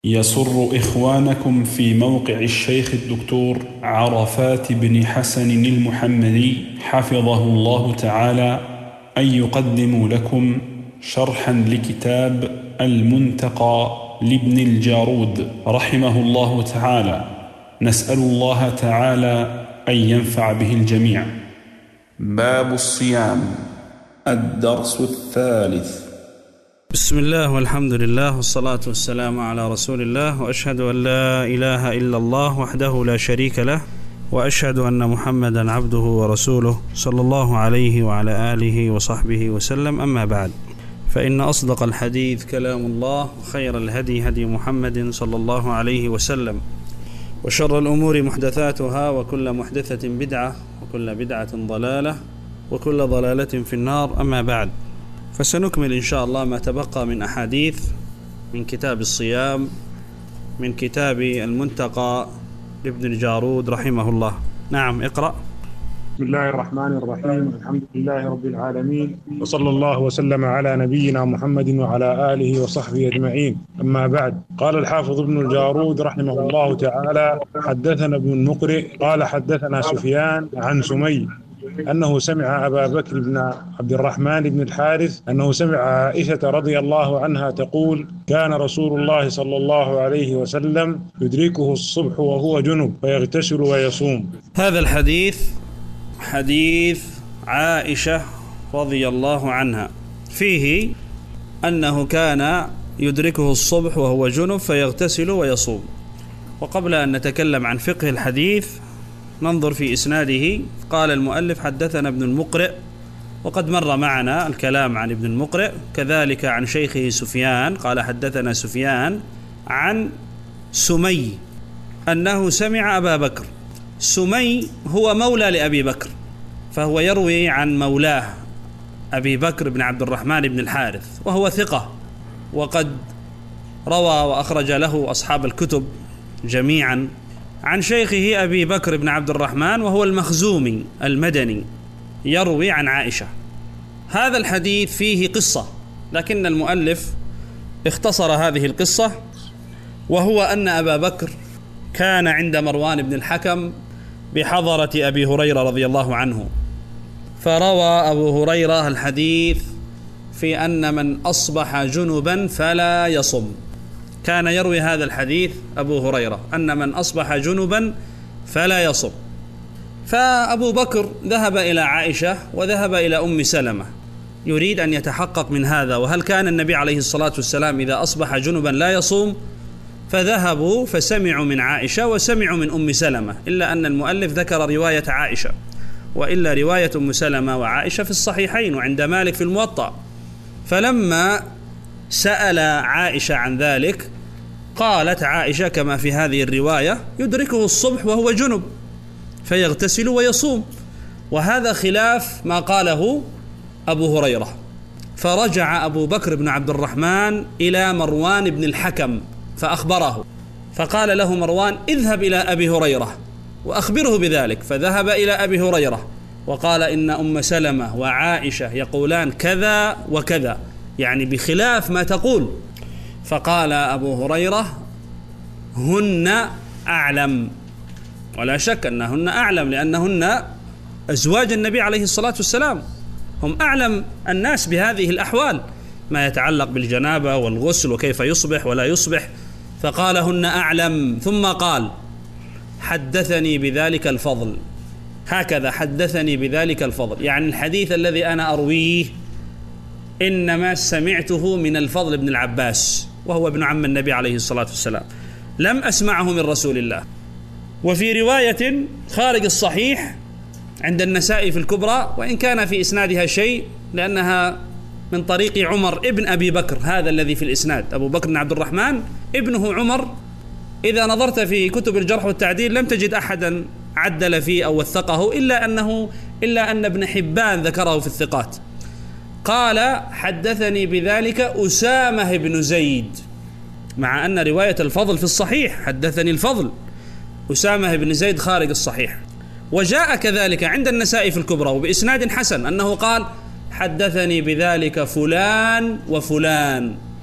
يسر إخوانكم في موقع الشيخ الدكتور عرفات بن حسن المحمدي حفظه الله تعالى أن يقدموا لكم شرحا لكتاب المنتقى لابن الجارود رحمه الله تعالى. نسأل الله تعالى أن ينفع به الجميع. باب الصيام، الدرس الثالث. بسم الله والحمد لله والصلاة والسلام على رسول الله، وأشهد أن لا إله إلا الله وحده لا شريك له، وأشهد أن محمدا عبده ورسوله صلى الله عليه وعلى آله وصحبه وسلم. أما بعد، فإن أصدق الحديث كلام الله، وخير الهدي هدي محمد صلى الله عليه وسلم، وشر الأمور محدثاتها، وكل محدثة بدعة، وكل بدعة ضلالة، وكل ضلالة في النار. أما بعد، فسنكمل إن شاء الله ما تبقى من أحاديث من كتاب الصيام من كتاب المنتقى لابن الجارود رحمه الله. نعم، اقرأ. بسم الله الرحمن الرحيم. الحمد لله رب العالمين، وصلى الله وسلم على نبينا محمد وعلى آله وصحبه أجمعين. أما بعد، قال الحافظ ابن الجارود رحمه الله تعالى: حدثنا ابن المقرئ قال حدثنا سفيان عن سمي أنه سمع أبا بكر بن عبد الرحمن بن الحارث أنه سمع عائشة رضي الله عنها تقول: كان رسول الله صلى الله عليه وسلم يدركه الصبح وهو جنب فيغتسل ويصوم. هذا الحديث حديث عائشة رضي الله عنها، فيه أنه كان يدركه الصبح وهو جنب فيغتسل ويصوم. وقبل أن نتكلم عن فقه الحديث ننظر في إسناده. قال المؤلف: حدثنا ابن المقرئ، وقد مر معنا الكلام عن ابن المقرئ، كذلك عن شيخه سفيان قال حدثنا سفيان عن سمي أنه سمع أبا بكر. سمي هو مولى لأبي بكر، فهو يروي عن مولاه أبي بكر بن عبد الرحمن بن الحارث، وهو ثقة، وقد روى وأخرج له أصحاب الكتب جميعا عن شيخه أبي بكر بن عبد الرحمن، وهو المخزومي المدني، يروي عن عائشة. هذا الحديث فيه قصة، لكن المؤلف اختصر هذه القصة، وهو أن أبا بكر كان عند مروان بن الحكم بحضرة أبي هريرة رضي الله عنه، فروى أبو هريرة الحديث في أن من أصبح جنبا فلا يصم. كان يروي هذا الحديث أبو هريرة أن من أصبح جنبا فلا يصم. فأبو بكر ذهب إلى عائشة وذهب إلى أم سلمة يريد أن يتحقق من هذا، وهل كان النبي عليه الصلاة والسلام إذا أصبح جنبا لا يصوم؟ فذهبوا فسمعوا من عائشة وسمعوا من أم سلمة، إلا أن المؤلف ذكر رواية عائشة، وإلا رواية أم سلمة وعائشة في الصحيحين وعند مالك في الموطأ. فلما سأل عائشة عن ذلك قالت عائشة كما في هذه الرواية: يدركه الصبح وهو جنب فيغتسل ويصوم. وهذا خلاف ما قاله أبو هريرة. فرجع أبو بكر بن عبد الرحمن إلى مروان بن الحكم فأخبره، فقال له مروان: اذهب إلى أبي هريرة وأخبره بذلك. فذهب إلى أبي هريرة وقال: إن أم سلمة وعائشة يقولان كذا وكذا، يعني بخلاف ما تقول. فقال أبو هريرة: هن أعلم. ولا شك أنهن أعلم، لأنهن أزواج النبي عليه الصلاة والسلام، هم أعلم الناس بهذه الأحوال، ما يتعلق بالجنابة والغسل وكيف يصبح ولا يصبح. فقال: هن أعلم. ثم قال: حدثني بذلك الفضل. هكذا حدثني بذلك الفضل، يعني الحديث الذي أنا أرويه إنما سمعته من الفضل بن العباس، وهو ابن عم النبي عليه الصلاة والسلام، لم أسمعه من رسول الله. وفي رواية خارج الصحيح عند النسائي في الكبرى، وإن كان في إسنادها شيء، لأنها من طريق عمر ابن أبي بكر، هذا الذي في الإسناد أبو بكر بن عبد الرحمن ابنه عمر. إذا نظرت في كتب الجرح والتعديل لم تجد أحدا عدل فيه أو وثقه، إلا أن ابن حبان ذكره في الثقات. قال: حدثني بذلك أسامة بن زيد، مع أن رواية الفضل في الصحيح، حدثني الفضل أسامة بن زيد خارج الصحيح. وجاء كذلك عند النسائي في الكبرى وبإسناد حسن أنه قال: حدثني بذلك فلان وفلان،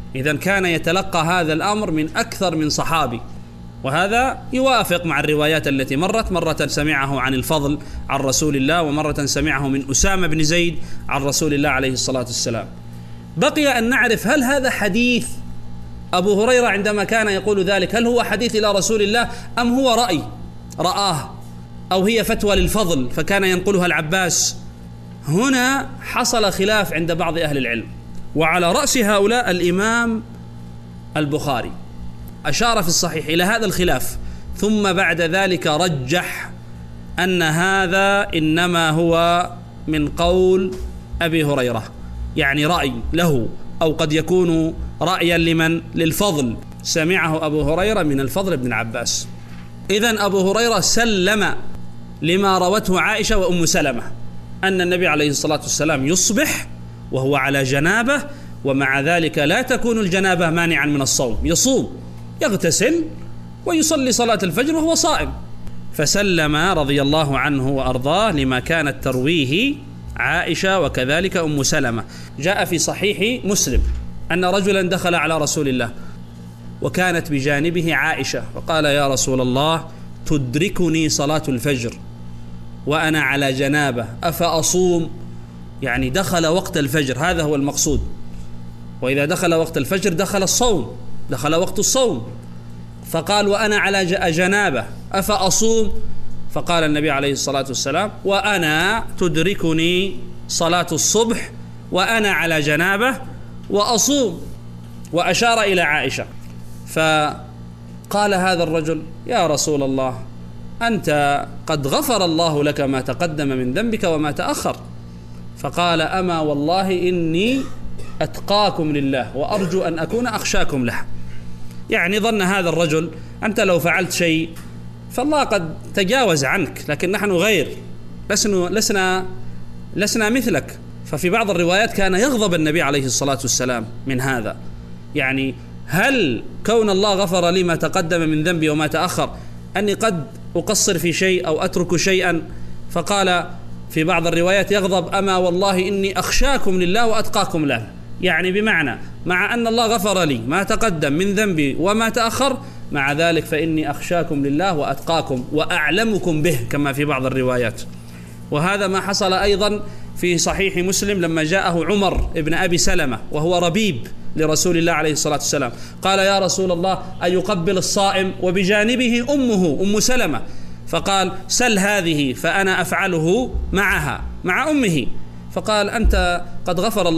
إذن كان يتلقى هذا الأمر من أكثر من صحابي، وهذا يوافق مع الروايات التي مرة سمعه عن الفضل عن رسول الله، ومرة سمعه من أسامة بن زيد عن رسول الله عليه الصلاة والسلام. بقي أن نعرف هل هذا حديث أبو هريرة عندما كان يقول ذلك هل هو حديث إلى رسول الله أم هو رأي رآه، أو هي فتوى للفضل فكان ينقلها العباس؟ هنا حصل خلاف عند بعض أهل العلم، وعلى رأس هؤلاء الإمام البخاري أشار في الصحيح إلى هذا الخلاف، ثم بعد ذلك رجح أن هذا إنما هو من قول أبي هريرة، يعني رأي له، أو قد يكون رأيا لمن؟ للفضل، سمعه أبو هريرة من الفضل بن العباس. إذن أبو هريرة سلم لما روته عائشة وأم سلمة أن النبي عليه الصلاة والسلام يصبح وهو على جنابه، ومع ذلك لا تكون الجنابة مانعا من الصوم، يصوم يغتسل ويصلي صلاة الفجر وهو صائم. فسلم رضي الله عنه وأرضاه لما كانت ترويه عائشة وكذلك أم سلمة. جاء في صحيح مسلم أن رجلا دخل على رسول الله وكانت بجانبه عائشة، وقال يا رسول الله تدركني صلاة الفجر وأنا على جنابة أفأصوم؟ يعني دخل وقت الفجر، هذا هو المقصود، وإذا دخل وقت الفجر دخل الصوم، دخل وقت الصوم. فقال وأنا على جنابة أفأصوم؟ فقال النبي عليه الصلاة والسلام وأنا تدركني صلاة الصبح وأنا على جنابة وأصوم، وأشار إلى عائشة. فقال هذا الرجل يا رسول الله أنت قد غفر الله لك ما تقدم من ذنبك وما تأخر. فقال أما والله إني أتقاكم لله وأرجو أن أكون أخشاكم له. يعني ظن هذا الرجل أنت لو فعلت شيء فالله قد تجاوز عنك، لكن نحن غير، لسنا مثلك. ففي بعض الروايات كان يغضب النبي عليه الصلاة والسلام من هذا، يعني هل كون الله غفر لي ما تقدم من ذنبي وما تأخر أني قد أقصر في شيء أو أترك شيئا؟ فقال في بعض الروايات يغضب أما والله إني أخشاكم لله وأتقاكم له، يعني بمعنى مع أن الله غفر لي ما تقدم من ذنبي وما تأخر، مع ذلك فإني أخشاكم لله وأتقاكم وأعلمكم به كما في بعض الروايات. وهذا ما حصل أيضا في صحيح مسلم لما جاءه عمر ابن أبي سلمة وهو ربيب لرسول الله عليه الصلاة والسلام، قال يا رسول الله أيقبل الصائم وبجانبه أمه أم سلمة؟ فقال سل هذه فأنا أفعله معها مع أمه. فقال أنت قد غفر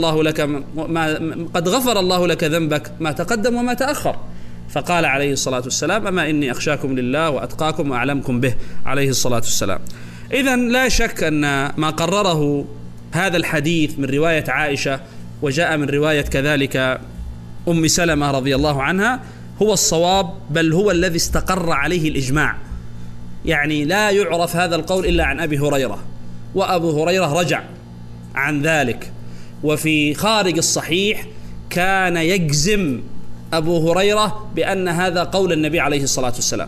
الله لك ذنبك ما تقدم وما تأخر. فقال عليه الصلاة والسلام أما إني أخشاكم لله وأتقاكم وأعلمكم به عليه الصلاة والسلام. إذن لا شك أن ما قرره هذا الحديث من رواية عائشة وجاء من رواية كذلك أم سلمة رضي الله عنها هو الصواب، بل هو الذي استقر عليه الإجماع. يعني لا يعرف هذا القول إلا عن أبي هريرة، وأبو هريرة رجع عن ذلك. وفي خارج الصحيح كان يجزم أبو هريرة بأن هذا قول النبي عليه الصلاة والسلام،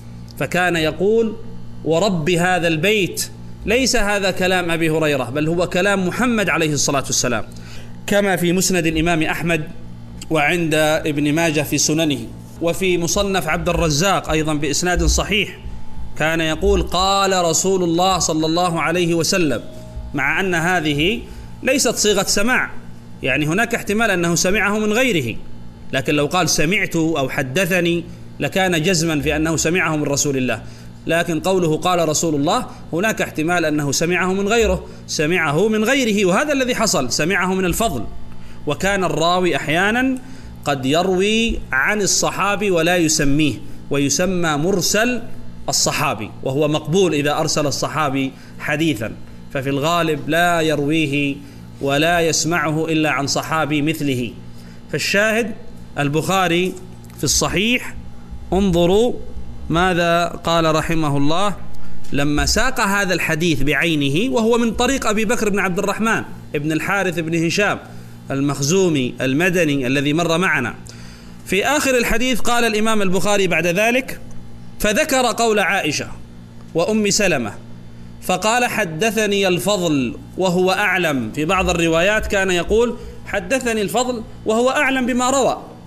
فكان يقول ورب هذا البيت ليس هذا كلام أبي هريرة بل هو كلام محمد عليه الصلاة والسلام، كما في مسند الإمام أحمد وعند ابن ماجه في سننه، وفي مصنف عبد الرزاق أيضا بإسناد صحيح كان يقول قال رسول الله صلى الله عليه وسلم، مع أن هذه ليست صيغة سماع، يعني هناك احتمال أنه سمعه من غيره، لكن لو قال سمعت أو حدثني لكان جزما في أنه سمعه من رسول الله. لكن قوله قال رسول الله هناك احتمال أنه سمعه من غيره، سمعه من غيره، وهذا الذي حصل، سمعه من الفضل. وكان الراوي أحيانا قد يروي عن الصحابي ولا يسميه، ويسمى مرسل الصحابي، وهو مقبول إذا أرسل الصحابي حديثا، ففي الغالب لا يرويه ولا يسمعه إلا عن صحابي مثله. فالشاهد البخاري في الصحيح انظروا ماذا قال رحمه الله لما ساق هذا الحديث بعينه، وهو من طريق أبي بكر بن عبد الرحمن ابن الحارث بن هشام المخزومي المدني الذي مر معنا. في آخر الحديث قال الإمام البخاري بعد ذلك فذكر قول عائشة وأم سلمة فقال حدثني الفضل وهو أعلم. في بعض الروايات كان يقول حدثني الفضل وهو أعلم بما روى،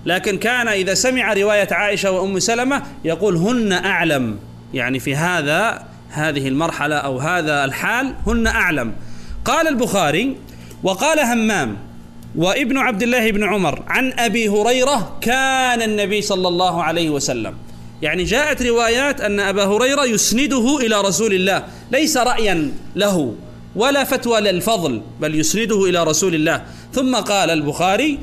لكن كان إذا سمع رواية عائشة وأم سلمة يقول هن أعلم، يعني في هذه المرحلة أو هذا الحال هن أعلم. قال البخاري: وقال همام وابن عبد الله بن عمر عن أبي هريرة كان النبي صلى الله عليه وسلم. يعني جاءت روايات أن أبا هريرة يسنده إلى رسول الله، ليس رأيا له ولا فتوى للفضل، بل يسنده إلى رسول الله. ثم قال البخاري: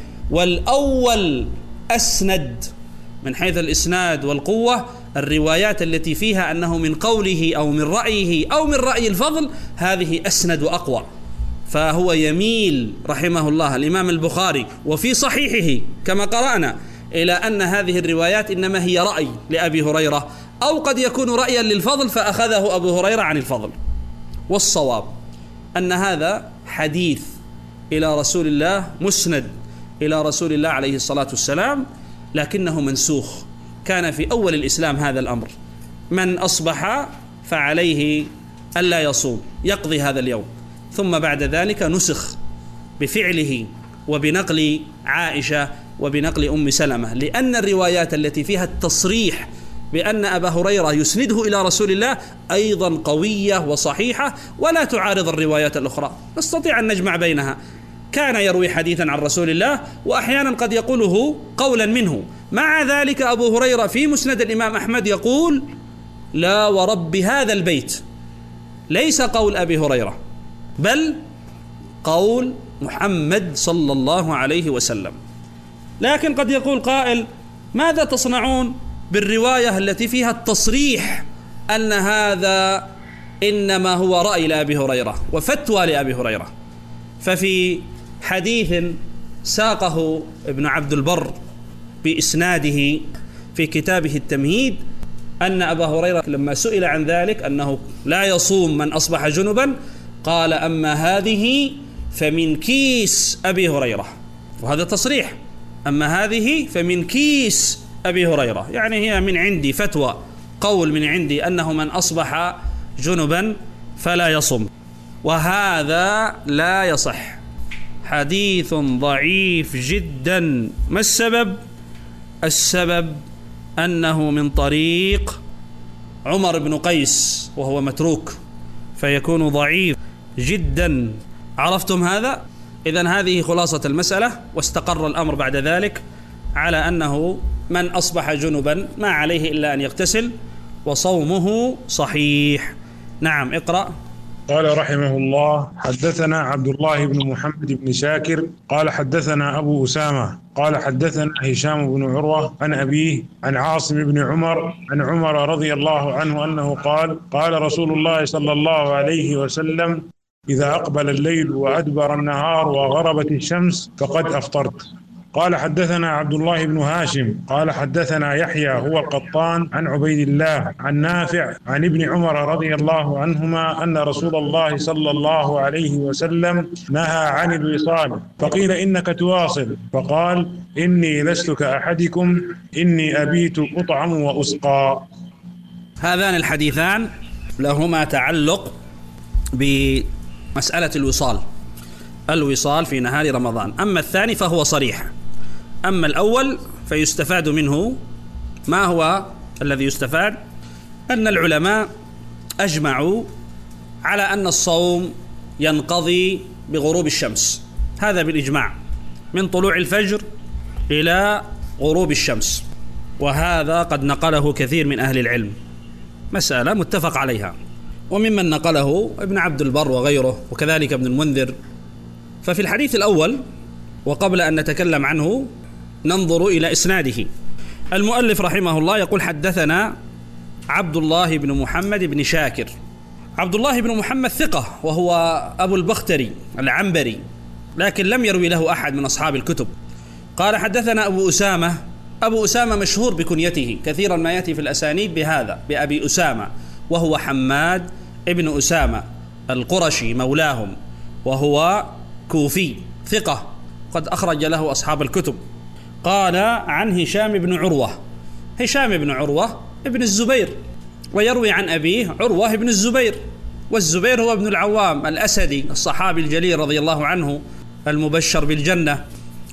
والأول أسند، من حيث الإسناد والقوة الروايات التي فيها أنه من قوله أو من رأيه أو من رأي الفضل هذه أسند وأقوى. فهو يميل رحمه الله الإمام البخاري وفي صحيحه كما قرأنا إلى أن هذه الروايات إنما هي رأي لأبي هريرة، أو قد يكون رأيا للفضل فأخذه أبو هريرة عن الفضل. والصواب أن هذا حديث إلى رسول الله، مسند إلى رسول الله عليه الصلاة والسلام، لكنه منسوخ. كان في أول الإسلام هذا الأمر، من أصبح فعليه ألا يصوم، يقضي هذا اليوم. ثم بعد ذلك نسخ بفعله وبنقل عائشة وبنقل أم سلمة، لأن الروايات التي فيها التصريح بأن أبا هريرة يسنده إلى رسول الله أيضا قوية وصحيحة ولا تعارض الروايات الأخرى، نستطيع أن نجمع بينها. كان يروي حديثا عن رسول الله وأحيانا قد يقوله قولا منه، مع ذلك أبو هريرة في مسند الإمام أحمد يقول: لا ورب هذا البيت، ليس قول أبي هريرة بل قول محمد صلى الله عليه وسلم. لكن قد يقول قائل: ماذا تصنعون بالرواية التي فيها التصريح أن هذا إنما هو رأي لأبي هريرة وفتوى لأبي هريرة؟ ففي حديث ساقه ابن عبد البر بإسناده في كتابه التمهيد أن أبا هريرة لما سئل عن ذلك أنه لا يصوم من أصبح جنبا قال: أما هذه فمن كيس أبي هريرة. وهذا تصريح: أما هذه فمن كيس أبي هريرة، يعني هي من عندي فتوى، قول من عندي أنه من أصبح جنبا فلا يصوم. وهذا لا يصح، حديث ضعيف جدا. ما السبب؟ السبب أنه من طريق عمر بن قيس وهو متروك، فيكون ضعيف جدا. عرفتم هذا؟ إذن هذه خلاصة المسألة. واستقر الأمر بعد ذلك على أنه من أصبح جنبا ما عليه إلا أن يغتسل وصومه صحيح. نعم، اقرأ. قال رحمه الله: حدثنا عبد الله بن محمد بن شاكر قال حدثنا أبو أسامة قال حدثنا هشام بن عروة عن أبيه عن عاصم بن عمر عن عمر رضي الله عنه أنه قال: قال رسول الله صلى الله عليه وسلم: إذا أقبل الليل وأدبر النهار وغربت الشمس فقد أفطرت. قال حدثنا عبد الله بن هاشم قال حدثنا يحيى هو القطان عن عبيد الله عن نافع عن ابن عمر رضي الله عنهما أن رسول الله صلى الله عليه وسلم نهى عن الوصال، فقيل: إنك تواصل؟ فقال: إني لست كأحدكم، إني أبيت أطعم وأسقى. هذان الحديثان لهما تعلق بمسألة الوصال في نهار رمضان. أما الثاني فهو صريح. أما الأول فيستفاد منه، ما هو الذي يستفاد؟ أن العلماء أجمعوا على أن الصوم ينقضي بغروب الشمس، هذا بالإجماع، من طلوع الفجر إلى غروب الشمس، وهذا قد نقله كثير من أهل العلم، مسألة متفق عليها. وممن نقله ابن عبد البر وغيره، وكذلك ابن المنذر. ففي الحديث الأول، وقبل أن نتكلم عنه ننظر إلى إسناده. المؤلف رحمه الله يقول: حدثنا عبد الله بن محمد بن شاكر. عبد الله بن محمد ثقة، وهو أبو البختري العنبري، لكن لم يروي له أحد من أصحاب الكتب. قال: حدثنا أبو أسامة. أبو أسامة مشهور بكنيته، كثيرا ما يأتي في الأسانيد بهذا، بأبي أسامة، وهو حماد ابن أسامة القرشي مولاهم، وهو كوفي ثقة، قد أخرج له أصحاب الكتب. قال: عن هشام بن عروة. هشام بن عروة ابن الزبير، ويروي عن أبيه عروة بن الزبير، والزبير هو ابن العوام الأسدي الصحابي الجليل رضي الله عنه المبشر بالجنة،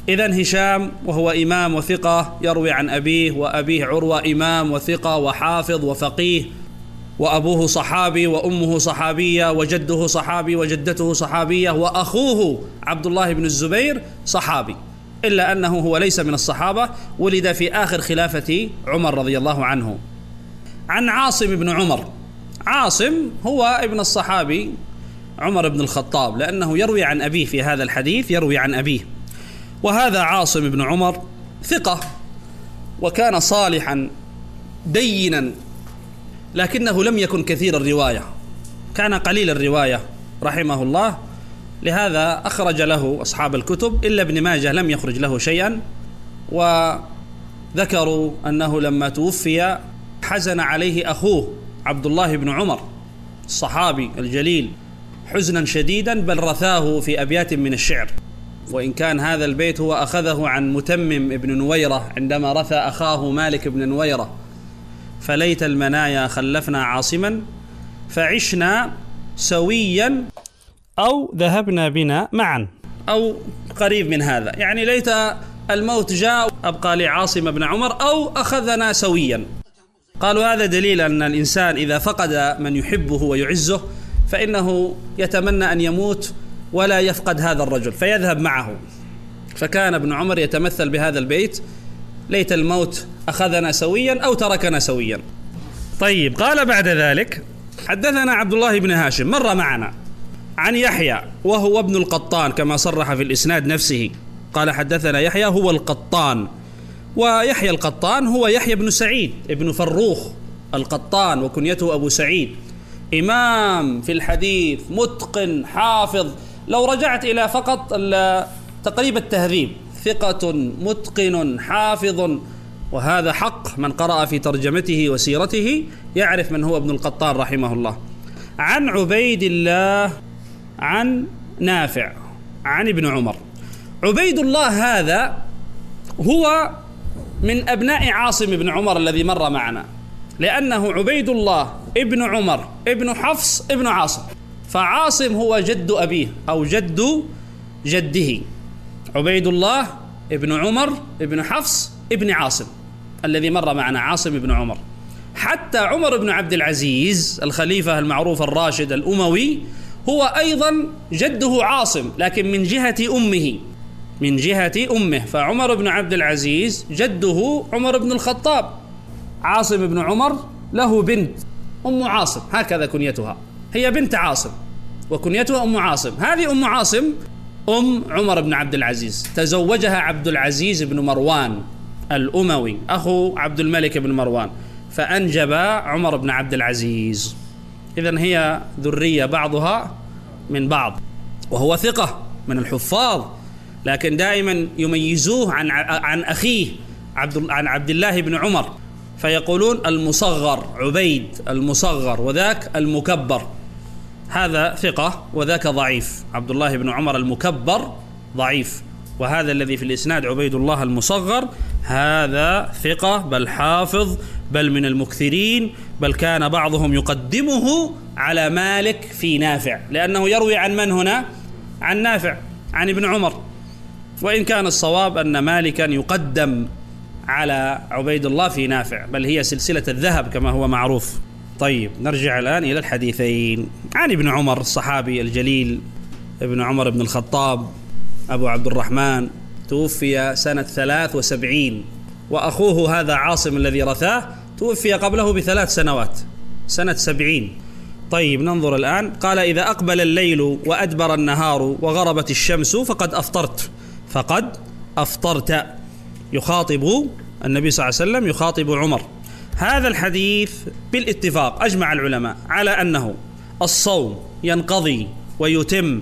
إذن هشام وهو إمام وثقة يروي عن أبيه، وأبيه عروة إمام وثقة وحافظ وفقيه، وأبوه صحابي وأمه صحابية وجده صحابي وجدته صحابية وأخوه عبد الله بن الزبير صحابي، إلا أنه هو ليس من الصحابة، ولد في آخر خلافة عمر رضي الله عنه. عن عاصم بن عمر. عاصم هو ابن الصحابي عمر بن الخطاب، لأنه يروي عن أبيه في هذا الحديث، يروي عن أبيه. وهذا عاصم بن عمر ثقة، وكان صالحا دينا، لكنه لم يكن كثير الرواية، كان قليل الرواية رحمه الله، لهذا أخرج له أصحاب الكتب إلا ابن ماجه لم يخرج له شيئا. وذكروا أنه لما توفي حزن عليه أخوه عبد الله بن عمر الصحابي الجليل حزنا شديدا، بل رثاه في أبيات من الشعر، وإن كان هذا البيت هو أخذه عن متمم ابن نويرة عندما رثى أخاه مالك بن نويرة: فليت المنايا خلفنا عاصما فعشنا سويا أو ذهبنا بنا معا، أو قريب من هذا، يعني ليت الموت جاء أبقى لعاصم بن عمر أو أخذنا سويا. قالوا هذا دليل أن الإنسان إذا فقد من يحبه ويعزه فإنه يتمنى أن يموت ولا يفقد هذا الرجل فيذهب معه. فكان ابن عمر يتمثل بهذا البيت: ليت الموت أخذنا سويا أو تركنا سويا. طيب، قال بعد ذلك: حدثنا عبد الله بن هاشم، مر معنا، عن يحيى وهو ابن القطان كما صرح في الإسناد نفسه، قال حدثنا يحيى هو القطان. ويحيى القطان هو يحيى بن سعيد ابن فروخ القطان، وكنيته أبو سعيد، إمام في الحديث، متقن حافظ. لو رجعت إلى فقط تقريب التهذيب: ثقة متقن حافظ، وهذا حق، من قرأ في ترجمته وسيرته يعرف من هو ابن القطان رحمه الله. عن عبيد الله عن نافع عن ابن عمر. عبيد الله هذا هو من أبناء عاصم بن عمر الذي مر معنا، لأنه عبيد الله ابن عمر ابن حفص ابن عاصم، فعاصم هو جد أبيه أو جد جده. عبيد الله ابن عمر ابن حفص ابن عاصم الذي مر معنا، عاصم بن عمر. حتى عمر بن عبد العزيز الخليفة المعروف الراشد الأموي هو أيضا جده عاصم، لكن من جهة أمه، من جهة أمه. فعمر بن عبد العزيز جده عمر بن الخطاب. عاصم بن عمر له بنت أم عاصم، هكذا كنيتها، هي بنت عاصم وكنيتها أم عاصم. هذه أم عاصم أم عمر بن عبد العزيز، تزوجها عبد العزيز بن مروان الأموي أخو عبد الملك بن مروان، فأنجب عمر بن عبد العزيز. إذن هي ذرية بعضها من بعض، وهو ثقة من الحفاظ، لكن دائما يميزوه عن أخيه عن عبد الله بن عمر، فيقولون المصغر عبيد المصغر وذاك المكبر، هذا ثقة وذاك ضعيف. عبد الله بن عمر المكبر ضعيف، وهذا الذي في الإسناد عبيد الله المصغر هذا ثقة بل حافظ بل من المكثرين، بل كان بعضهم يقدمه على مالك في نافع، لأنه يروي عن من هنا؟ عن نافع عن ابن عمر، وإن كان الصواب أن مالكا يقدم على عبيد الله في نافع، بل هي سلسلة الذهب كما هو معروف. طيب، نرجع الآن إلى الحديثين. عن ابن عمر الصحابي الجليل ابن عمر بن الخطاب أبو عبد الرحمن، توفي سنة 73، وأخوه هذا عاصم الذي رثاه توفي قبله ب3 سنوات، سنة 70. طيب، ننظر الآن. قال: إذا أقبل الليل وأدبر النهار وغربت الشمس فقد أفطرت. يخاطب النبي صلى الله عليه وسلم، يخاطب عمر. هذا الحديث بالاتفاق أجمع العلماء على أنه الصوم ينقضي ويتم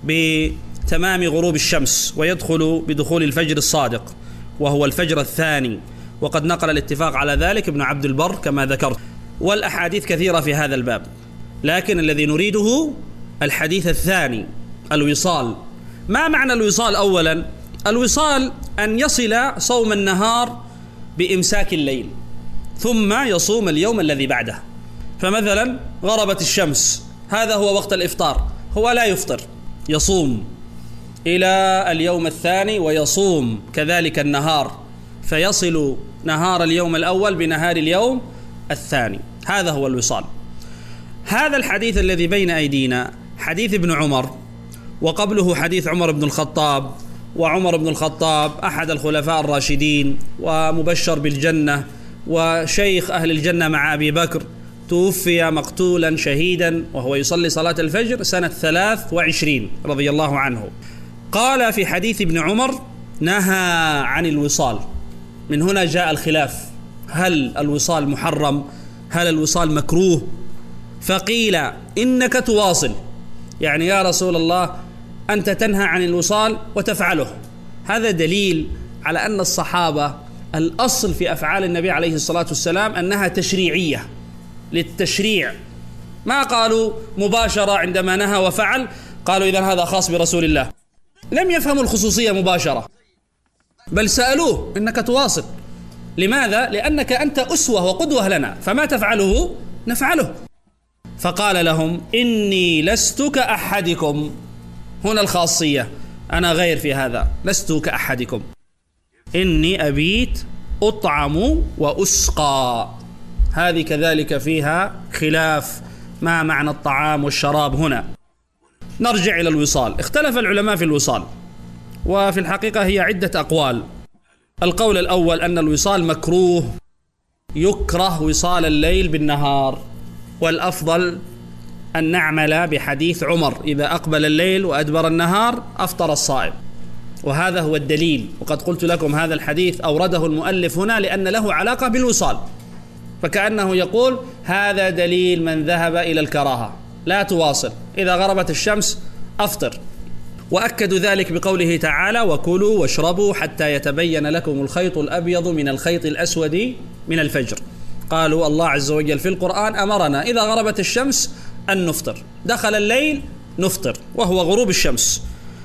بتمام غروب الشمس، ويدخل بدخول الفجر الصادق وهو الفجر الثاني، وقد نقل الاتفاق على ذلك ابن عبد البر كما ذكرت، والأحاديث كثيرة في هذا الباب، لكن الذي نريده الحديث الثاني، الوصال. ما معنى الوصال؟ أولا، الوصال أن يصل صوم النهار بإمساك الليل ثم يصوم اليوم الذي بعده. فمثلا غربت الشمس، هذا هو وقت الإفطار، هو لا يفطر، يصوم إلى اليوم الثاني ويصوم كذلك النهار، فيصل نهار اليوم الأول بنهار اليوم الثاني. هذا هو الوصال. هذا الحديث الذي بين أيدينا حديث ابن عمر، وقبله حديث عمر بن الخطاب، وعمر بن الخطاب أحد الخلفاء الراشدين ومبشر بالجنة وشيخ أهل الجنة مع أبي بكر، توفي مقتولا شهيدا وهو يصلي صلاة الفجر سنة 23 رضي الله عنه. قال في حديث ابن عمر: نهى عن الوصال. من هنا جاء الخلاف، هل الوصال محرم؟ هل الوصال مكروه؟ فقيل إنك تواصل، يعني يا رسول الله أنت تنهى عن الوصال وتفعله. هذا دليل على أن الصحابة الأصل في أفعال النبي عليه الصلاة والسلام أنها تشريعية للتشريع، ما قالوا مباشرة عندما نهى وفعل قالوا إذن هذا خاص برسول الله. لم يفهموا الخصوصية مباشرة، بل سألوه: إنك تواصل. لماذا؟ لأنك أنت أسوة وقدوة لنا، فما تفعله نفعله. فقال لهم: إني لست كأحدكم. هنا الخاصية، أنا غير في هذا، لست كأحدكم، إني أبيت أطعم وأسقى. هذه كذلك فيها خلاف، ما معنى الطعام والشراب هنا. نرجع إلى الوصال. اختلف العلماء في الوصال، وفي الحقيقة هي عدة أقوال. القول الأول أن الوصال مكروه، يكره وصال الليل بالنهار، والأفضل أن نعمل بحديث عمر: إذا أقبل الليل وأدبر النهار أفطر الصائم. وهذا هو الدليل، وقد قلت لكم هذا الحديث أورده المؤلف هنا لأن له علاقة بالوصال، فكأنه يقول هذا دليل من ذهب إلى الكراهة، لا تواصل، إذا غربت الشمس أفطر. وأكدوا ذلك بقوله تعالى: وكلوا واشربوا حتى يتبين لكم الخيط الأبيض من الخيط الأسود من الفجر. قالوا الله عز وجل في القرآن أمرنا إذا غربت الشمس أن نفطر، دخل الليل نفطر وهو غروب الشمس.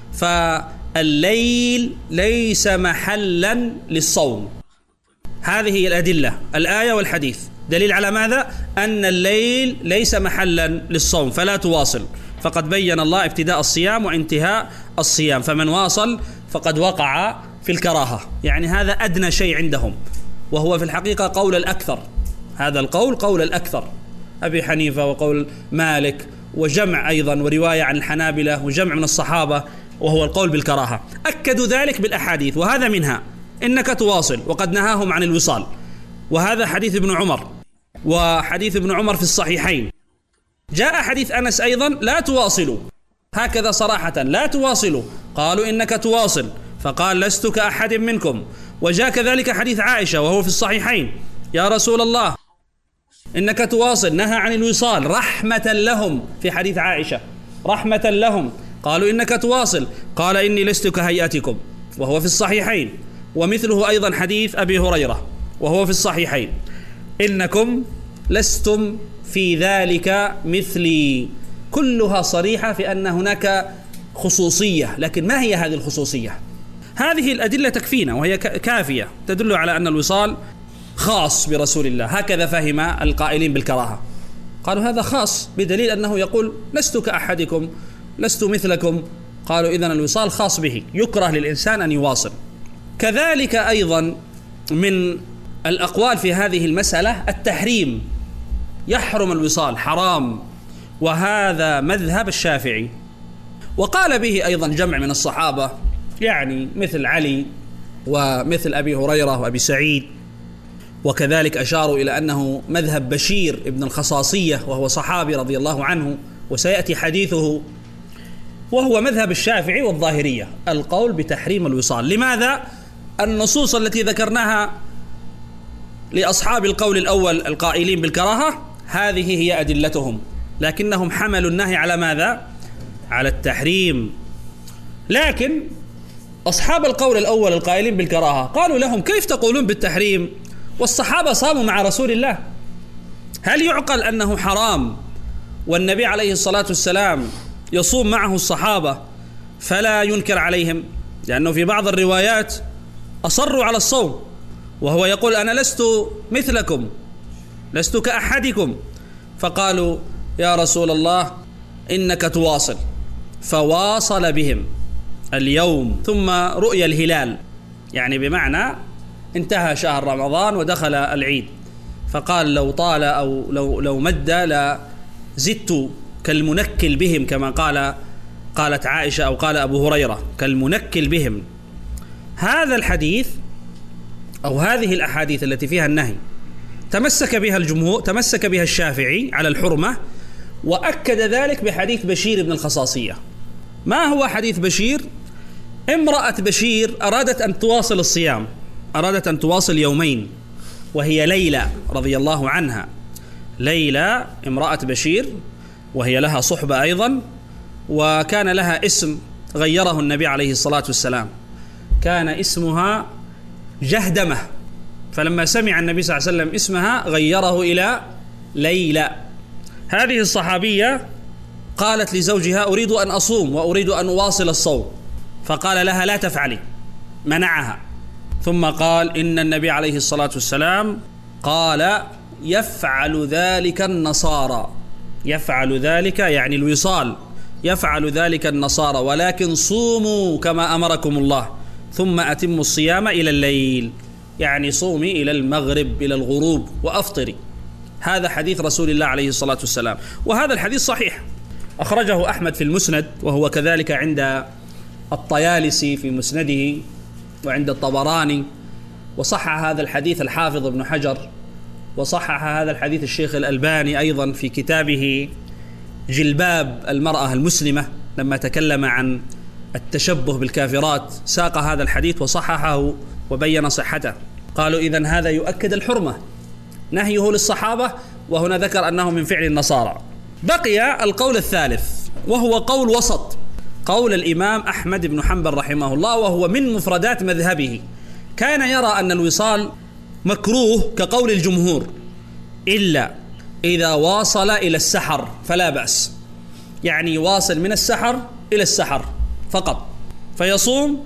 فالليل ليس محلا للصوم. هذه هي الأدلة، الآية والحديث دليل على ماذا؟ أن الليل ليس محلا للصوم، فلا تواصل. فقد بين الله ابتداء الصيام وانتهاء الصيام، فمن واصل فقد وقع في الكراهة، يعني هذا أدنى شيء عندهم، وهو في الحقيقة قول الأكثر. هذا القول قول الأكثر، أبي حنيفة وقول مالك وجمع أيضا ورواية عن الحنابلة وجمع من الصحابة، وهو القول بالكراهة. أكدوا ذلك بالأحاديث، وهذا منها إنك تواصل، وقد نهاهم عن الوصال. وهذا حديث ابن عمر، وحديث ابن عمر في الصحيحين. جاء حديث أنس أيضا: لا تواصلوا، هكذا صراحة، لا تواصلوا. قالوا إنك تواصل، فقال: لست كأحد منكم. وجاء كذلك حديث عائشة وهو في الصحيحين: يا رسول الله إنك تواصل، نهى عن الوصال رحمة لهم. في حديث عائشة رحمة لهم، قالوا إنك تواصل، قال: إني لست كهيئتكم، وهو في الصحيحين. ومثله أيضا حديث أبي هريرة وهو في الصحيحين: إنكم لستم في ذلك مثلي. كلها صريحة في أن هناك خصوصية، لكن ما هي هذه الخصوصية؟ هذه الأدلة تكفينا وهي كافية تدل على أن الوصال خاص برسول الله. هكذا فهم القائلين بالكراهة، قالوا هذا خاص بدليل أنه يقول: لست كأحدكم، لست مثلكم. قالوا إذن الوصال خاص به، يكره للإنسان أن يواصل. كذلك أيضا من الأقوال في هذه المسألة التحريم، يحرم الوصال، حرام، وهذا مذهب الشافعي، وقال به أيضا جمع من الصحابة، يعني مثل علي ومثل أبي هريرة وأبي سعيد. وكذلك أشاروا إلى أنه مذهب بشير ابن الخصاصية وهو صحابي رضي الله عنه، وسيأتي حديثه. وهو مذهب الشافعي والظاهرية القول بتحريم الوصال. لماذا؟ النصوص التي ذكرناها لأصحاب القول الأول القائلين بالكراهة هذه هي أدلتهم، لكنهم حملوا النهي على ماذا؟ على التحريم. لكن أصحاب القول الأول القائلين بالكراهة قالوا لهم: كيف تقولون بالتحريم والصحابة صاموا مع رسول الله؟ هل يعقل أنه حرام والنبي عليه الصلاة والسلام يصوم معه الصحابة فلا ينكر عليهم؟ لأنه في بعض الروايات أصروا على الصوم، وهو يقول: أنا لست مثلكم، لست كأحدكم. فقالوا: يا رسول الله إنك تواصل، فواصل بهم. اليوم ثم رؤيا الهلال، يعني بمعنى انتهى شهر رمضان ودخل العيد، فقال لو طال أو لو مد لزدت كالمنكل بهم، كما قالت عائشة أو قال أبو هريرة كالمنكل بهم. هذا الحديث أو هذه الأحاديث التي فيها النهي تمسك بها الجمهور، تمسك بها الشافعي على الحرمة، وأكد ذلك بحديث بشير بن الخصاصية. ما هو حديث بشير؟ امرأة بشير أرادت أن تواصل الصيام، أرادت أن تواصل يومين، وهي ليلى رضي الله عنها. ليلى امرأة بشير، وهي لها صحبة أيضا، وكان لها اسم غيره النبي عليه الصلاة والسلام، كان اسمها جهدمة، فلما سمع النبي صلى الله عليه وسلم اسمها غيره إلى ليلى. هذه الصحابية قالت لزوجها أريد أن أصوم وأريد أن أواصل الصوم، فقال لها لا تفعلي، منعها. ثم قال إن النبي عليه الصلاة والسلام قال يفعل ذلك النصارى، يفعل ذلك يعني الوصال، يفعل ذلك النصارى، ولكن صوموا كما أمركم الله ثم أتموا الصيام إلى الليل، يعني صومي إلى المغرب إلى الغروب وأفطري. هذا حديث رسول الله عليه الصلاة والسلام، وهذا الحديث صحيح، أخرجه أحمد في المسند، وهو كذلك عند الطيالسي في مسنده، وعند الطبراني، وصحح هذا الحديث الحافظ ابن حجر، وصحح هذا الحديث الشيخ الألباني أيضا في كتابه جلباب المرأة المسلمة، لما تكلم عن التشبه بالكافرات ساق هذا الحديث وصححه وبين صحته. قالوا إذن هذا يؤكد الحرمة، نهيه للصحابة، وهنا ذكر أنه من فعل النصارى. بقي القول الثالث، وهو قول وسط، قول الإمام أحمد بن حنبل رحمه الله، وهو من مفردات مذهبه. كان يرى أن الوصال مكروه كقول الجمهور، إلا إذا واصل إلى السحر فلا بأس، يعني يواصل من السحر إلى السحر فقط، فيصوم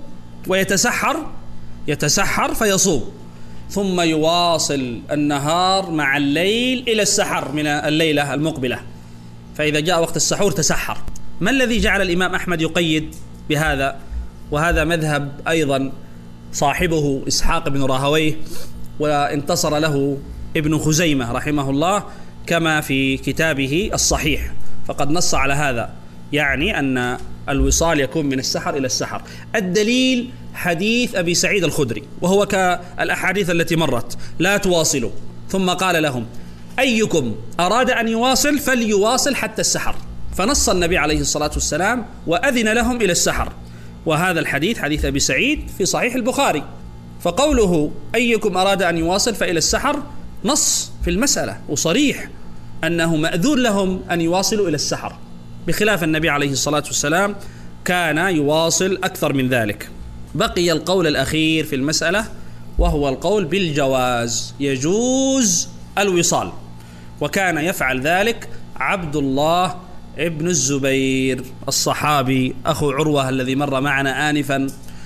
يتسحر فيصوم، ثم يواصل النهار مع الليل إلى السحر من الليلة المقبلة، فإذا جاء وقت السحور تسحر. ما الذي جعل الإمام أحمد يقيد بهذا؟ وهذا مذهب أيضا صاحبه إسحاق بن راهويه، وانتصر له ابن خزيمة رحمه الله كما في كتابه الصحيح، فقد نص على هذا، يعني أن الوصال يكون من السحر إلى السحر. الدليل حديث أبي سعيد الخدري، وهو كالأحاديث التي مرت، لا تواصلوا، ثم قال لهم أيكم أراد أن يواصل فليواصل حتى السحر، فنص النبي عليه الصلاة والسلام وأذن لهم إلى السحر. وهذا الحديث حديث أبي سعيد في صحيح البخاري، فقوله أيكم أراد أن يواصل فإلى السحر نص في المسألة وصريح أنه مأذون لهم أن يواصلوا إلى السحر، بخلاف النبي عليه الصلاة والسلام كان يواصل أكثر من ذلك. بقي القول الأخير في المسألة، وهو القول بالجواز، يجوز الوصال، وكان يفعل ذلك عبد الله ابن الزبير الصحابي أخو عروة الذي مر معنا آنفا،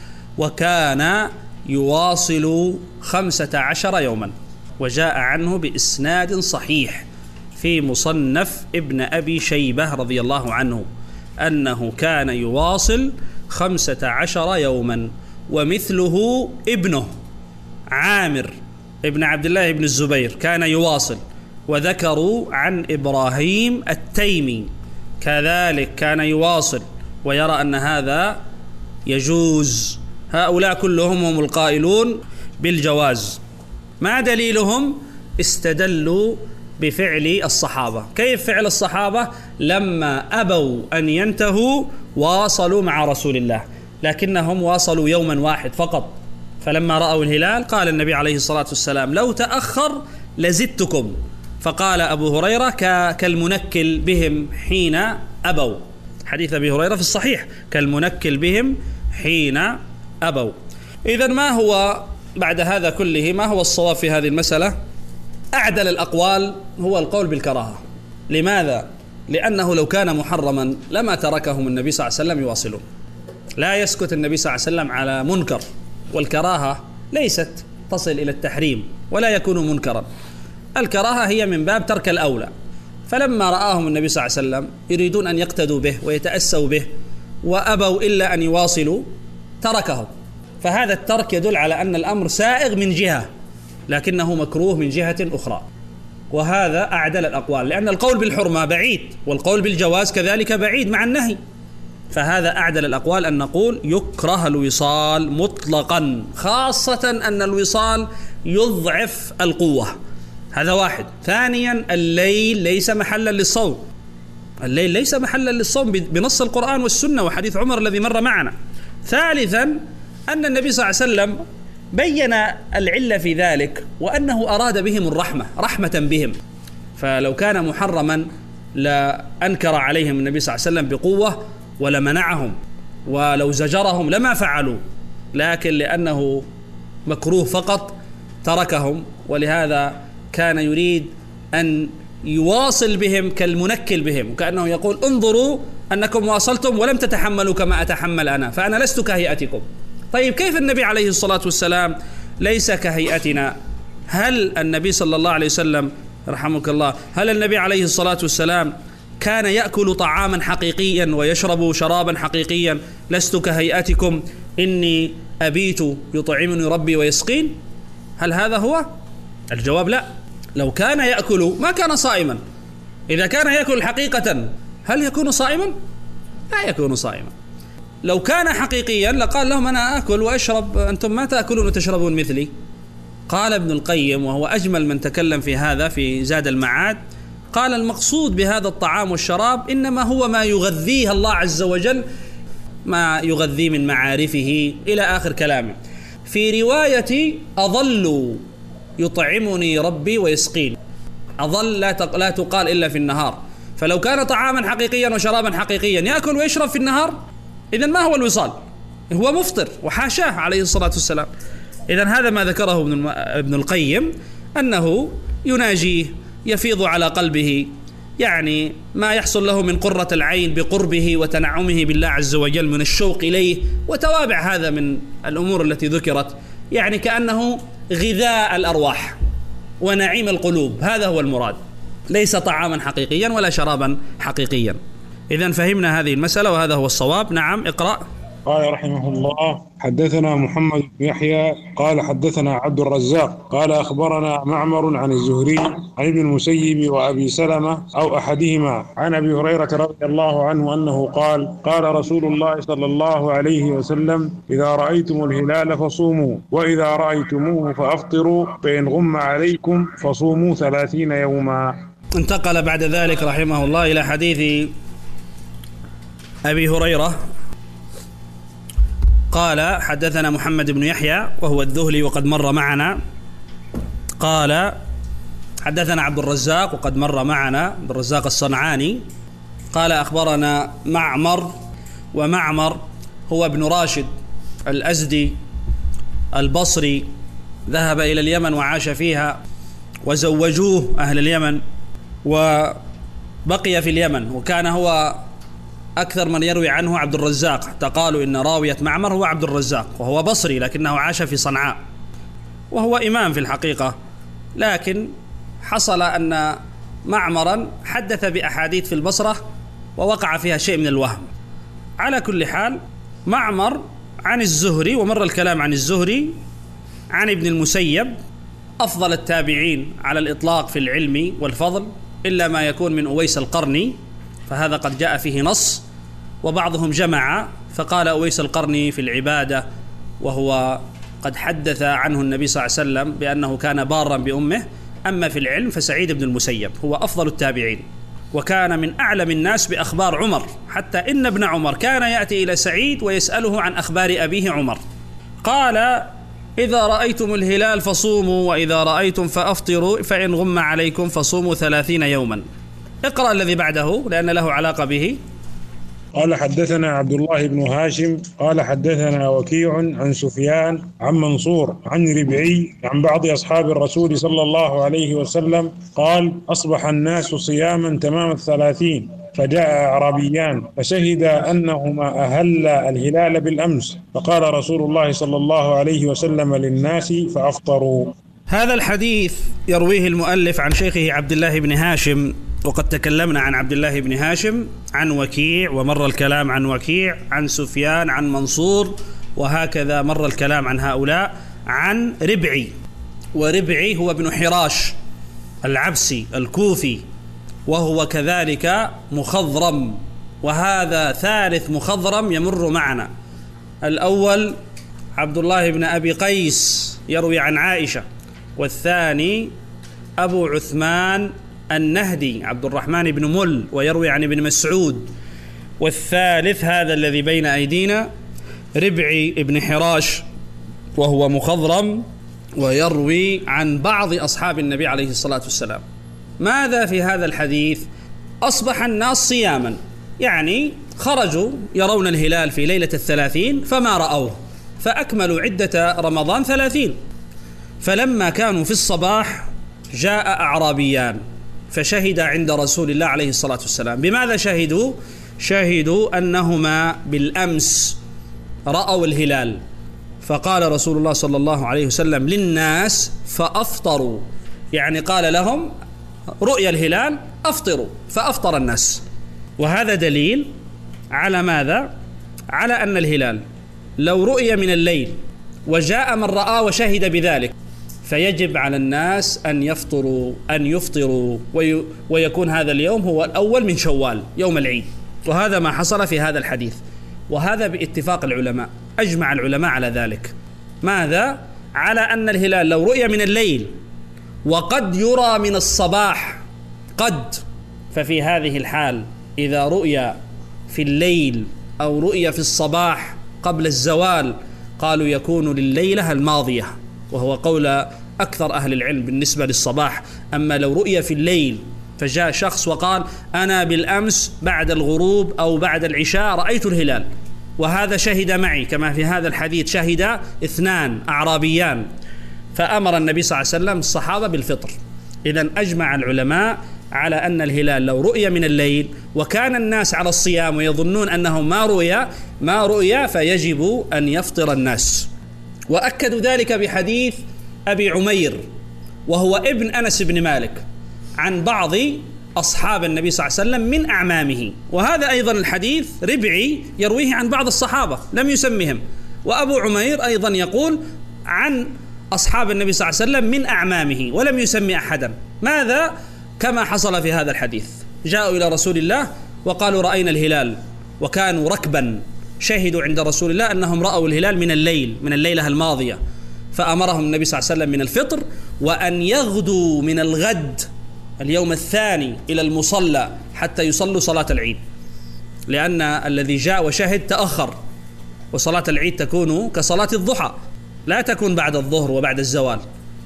وكان يواصل 15 يوما، وجاء عنه بإسناد صحيح في مصنف ابن أبي شيبة رضي الله عنه أنه كان يواصل 15 يوما. ومثله ابنه عامر ابن عبد الله بن الزبير كان يواصل، وذكروا عن إبراهيم التيمي كذلك كان يواصل ويرى أن هذا يجوز. هؤلاء كلهم هم القائلون بالجواز. ما دليلهم؟ استدلوا بفعل الصحابة. كيف فعل الصحابة؟ لما أبوا أن ينتهوا واصلوا مع رسول الله، لكنهم واصلوا يوما واحد فقط، فلما رأوا الهلال قال النبي عليه الصلاة والسلام لو تأخر لزدتكم، فقال أبو هريرة كالمنكل بهم حين أبوا، حديث أبي هريرة في الصحيح، كالمنكل بهم حين أبوا. إذن ما هو بعد هذا كله ما هو الصواب في هذه المسألة؟ أعدل الأقوال هو القول بالكراهة. لماذا؟ لأنه لو كان محرما لما تركهم النبي صلى الله عليه وسلم يواصلون. لا يسكت النبي صلى الله عليه وسلم على منكر، والكراهة ليست تصل إلى التحريم ولا يكون منكرا، الكراهة هي من باب ترك الأولى. فلما رآهم النبي صلى الله عليه وسلم يريدون أن يقتدوا به ويتأسوا به وأبوا إلا أن يواصلوا تركهم. فهذا الترك يدل على أن الأمر سائغ من جهة لكنه مكروه من جهة أخرى، وهذا أعدل الأقوال، لأن القول بالحرمة بعيد والقول بالجواز كذلك بعيد مع النهي. فهذا أعدل الأقوال أن نقول يكره الوصال مطلقا، خاصة أن الوصال يضعف القوة. هذا واحد. ثانيا الليل ليس محلا للصوم، الليل ليس محلا للصوم بنص القرآن والسنة وحديث عمر الذي مر معنا. ثالثا أن النبي صلى الله عليه وسلم بين العلة في ذلك وأنه أراد بهم الرحمة، رحمة بهم. فلو كان محرما لأنكر عليهم النبي صلى الله عليه وسلم بقوة ولمنعهم، ولو زجرهم لما فعلوا، لكن لأنه مكروه فقط تركهم. ولهذا كان يريد أن يواصل بهم كالمنكل بهم، وكأنه يقول انظروا أنكم واصلتم ولم تتحملوا كما أتحمل أنا، فأنا لست كهيئتكم. طيب كيف النبي عليه الصلاة والسلام ليس كهيئتنا؟ هل النبي صلى الله عليه وسلم رحمك الله، هل النبي عليه الصلاة والسلام كان يأكل طعاما حقيقيا ويشرب شرابا حقيقيا؟ لست كهيئتكم إني أبيت يطعمني ربي ويسقين. هل هذا هو؟ الجواب لا. لو كان يأكل ما كان صائما. إذا كان يأكل حقيقة هل يكون صائما؟ لا يكون صائما. لو كان حقيقيا لقال لهم أنا أكل وأشرب، أنتم ما تأكلون وتشربون مثلي. قال ابن القيم وهو أجمل من تكلم في هذا في زاد المعاد، قال المقصود بهذا الطعام والشراب إنما هو ما يغذيه الله عز وجل، ما يغذيه من معارفه إلى آخر كلامه. في رواية أظل يطعمني ربي ويسقين، أظل لا تقال إلا في النهار. فلو كان طعاما حقيقيا وشرابا حقيقيا يأكل ويشرب في النهار، إذن ما هو الوصال؟ هو مفطر وحاشاه عليه الصلاة والسلام. إذن هذا ما ذكره ابن القيم، أنه يناجيه، يفيض على قلبه يعني ما يحصل له من قرة العين بقربه وتنعمه بالله عز وجل من الشوق إليه وتوابع هذا من الأمور التي ذكرت، يعني كأنه غذاء الأرواح ونعيم القلوب. هذا هو المراد، ليس طعاما حقيقيا ولا شرابا حقيقيا. إذن فهمنا هذه المسألة وهذا هو الصواب. نعم اقرأ. قال رحمه الله: حدثنا محمد بن يحيى قال حدثنا عبد الرزاق قال أخبرنا معمر عن الزهري عن ابن المسيب وأبي سلمة أو أحدهما عن أبي هريرة رضي الله عنه أنه قال: قال رسول الله صلى الله عليه وسلم: إذا رأيتم الهلال فصوموا، وإذا رأيتموه فأفطروا، فإن غم عليكم فصوموا 30 يوما. انتقل بعد ذلك رحمه الله إلى حديث أبي هريرة قال: حدثنا محمد بن يحيى وهو الذهلي وقد مر معنا. قال: حدثنا عبد الرزاق وقد مر معنا، عبد الرزاق الصنعاني. قال: أخبرنا معمر، ومعمر هو ابن راشد الأزدي البصري، ذهب إلى اليمن وعاش فيها وزوجوه أهل اليمن وبقي في اليمن، وكان هو أكثر من يروي عنه عبد الرزاق، حتى قالوا إن راوية معمر هو عبد الرزاق، وهو بصري لكنه عاش في صنعاء، وهو إمام في الحقيقة. لكن حصل أن معمرا حدث بأحاديث في البصرة ووقع فيها شيء من الوهم. على كل حال معمر عن الزهري، ومر الكلام عن الزهري عن ابن المسيب، أفضل التابعين على الإطلاق في العلم والفضل، إلا ما يكون من أويس القرني، فهذا قد جاء فيه نص، وبعضهم جمع فقال أويس القرني في العبادة، وهو قد حدث عنه النبي صلى الله عليه وسلم بأنه كان بارا بأمه. أما في العلم فسعيد بن المسيب هو أفضل التابعين، وكان من أعلم الناس بأخبار عمر، حتى إن ابن عمر كان يأتي إلى سعيد ويسأله عن أخبار أبيه عمر. قال: إذا رأيتم الهلال فصوموا، وإذا رأيتم فأفطروا، فإن غم عليكم فصوموا 30 يوما. اقرأ الذي بعده لأن له علاقة به. قال: حدثنا عبد الله بن هاشم قال حدثنا وكيع عن سفيان عن منصور عن ربعي عن بعض أصحاب الرسول صلى الله عليه وسلم قال: أصبح الناس صياما تمام 30، فجاء أعرابيان فشهد أنهما أهل الهلال بالأمس، فقال رسول الله صلى الله عليه وسلم للناس فأفطروا. هذا الحديث يرويه المؤلف عن شيخه عبد الله بن هاشم وقد تكلمنا عن عبد الله بن هاشم، عن وكيع، ومر الكلام عن وكيع، عن سفيان، عن منصور، وهكذا مر الكلام عن هؤلاء، عن ربعي. وربعي هو ابن حراش العبسي الكوفي، وهو كذلك مخضرم، وهذا ثالث مخضرم يمر معنا. الأول عبد الله بن أبي قيس يروي عن عائشة، والثاني أبو عثمان النهدي عبد الرحمن بن مل ويروي عن ابن مسعود، والثالث هذا الذي بين أيدينا ربعي بن حراش وهو مخضرم ويروي عن بعض أصحاب النبي عليه الصلاة والسلام. ماذا في هذا الحديث؟ أصبح الناس صياما، يعني خرجوا يرون الهلال في ليلة 30 فما رأوه، فأكملوا عدة رمضان 30، فلما كانوا في الصباح جاء أعرابيان فشهد عند رسول الله عليه الصلاة والسلام. بماذا شهدوا؟ شهدوا أنهما بالأمس رأوا الهلال، فقال رسول الله صلى الله عليه وسلم للناس فأفطروا، يعني قال لهم رؤيا الهلال أفطروا، فأفطر الناس. وهذا دليل على ماذا؟ على أن الهلال لو رؤي من الليل وجاء من رأى وشهد بذلك فيجب على الناس أن يفطروا ويكون هذا اليوم هو الأول من شوال يوم العيد. وهذا ما حصل في هذا الحديث، وهذا باتفاق العلماء، أجمع العلماء على ذلك. ماذا؟ على أن الهلال لو رؤي من الليل وقد يرى من الصباح ففي هذه الحال إذا رؤي في الليل أو رؤي في الصباح قبل الزوال قالوا يكون لليلة الماضية، وهو قول أكثر أهل العلم بالنسبة للصباح. أما لو رؤي في الليل فجاء شخص وقال أنا بالأمس بعد الغروب أو بعد العشاء رأيت الهلال، وهذا شهد معي كما في هذا الحديث شهد 2 أعرابيان، فأمر النبي صلى الله عليه وسلم الصحابة بالفطر. إذن أجمع العلماء على أن الهلال لو رؤي من الليل وكان الناس على الصيام ويظنون أنه ما رؤي فيجب أن يفطر الناس. وأكدوا ذلك بحديث أبي عمير وهو ابن أنس بن مالك عن بعض أصحاب النبي صلى الله عليه وسلم من أعمامه، وهذا أيضا الحديث ربعي يرويه عن بعض الصحابة لم يسمهم، وأبو عمير أيضا يقول عن أصحاب النبي صلى الله عليه وسلم من أعمامه ولم يسمي أحدا. ماذا؟ كما حصل في هذا الحديث، جاءوا إلى رسول الله وقالوا رأينا الهلال، وكانوا ركبا شهدوا عند رسول الله أنهم رأوا الهلال من الليلة الماضية، فأمرهم النبي صلى الله عليه وسلم من الفطر وأن يغدوا من الغد اليوم الثاني إلى المصلى حتى يصلوا صلاة العيد، لأن الذي جاء وشهد تأخر، وصلاة العيد تكون كصلاة الضحى لا تكون بعد الظهر وبعد الزوال،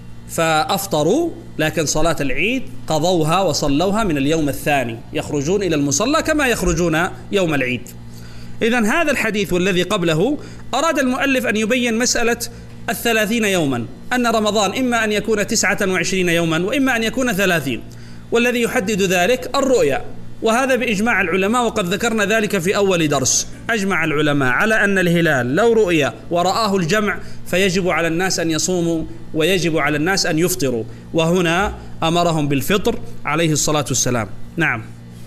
فأفطروا، لكن صلاة العيد قضوها وصلوها من اليوم الثاني، يخرجون إلى المصلى كما يخرجون يوم العيد. إذن هذا الحديث والذي قبله أراد المؤلف أن يبين مسألة 30 يوما، أن رمضان إما أن يكون 29 يوما وإما أن يكون 30، والذي يحدد ذلك الرؤيا، وهذا بإجماع العلماء، وقد ذكرنا ذلك في أول درس. أجمع العلماء على أن الهلال لو رؤي ورآه الجمع فيجب على الناس أن يصوموا ويجب على الناس أن يفطروا، وهنا أمرهم بالفطر عليه الصلاة والسلام. نعم.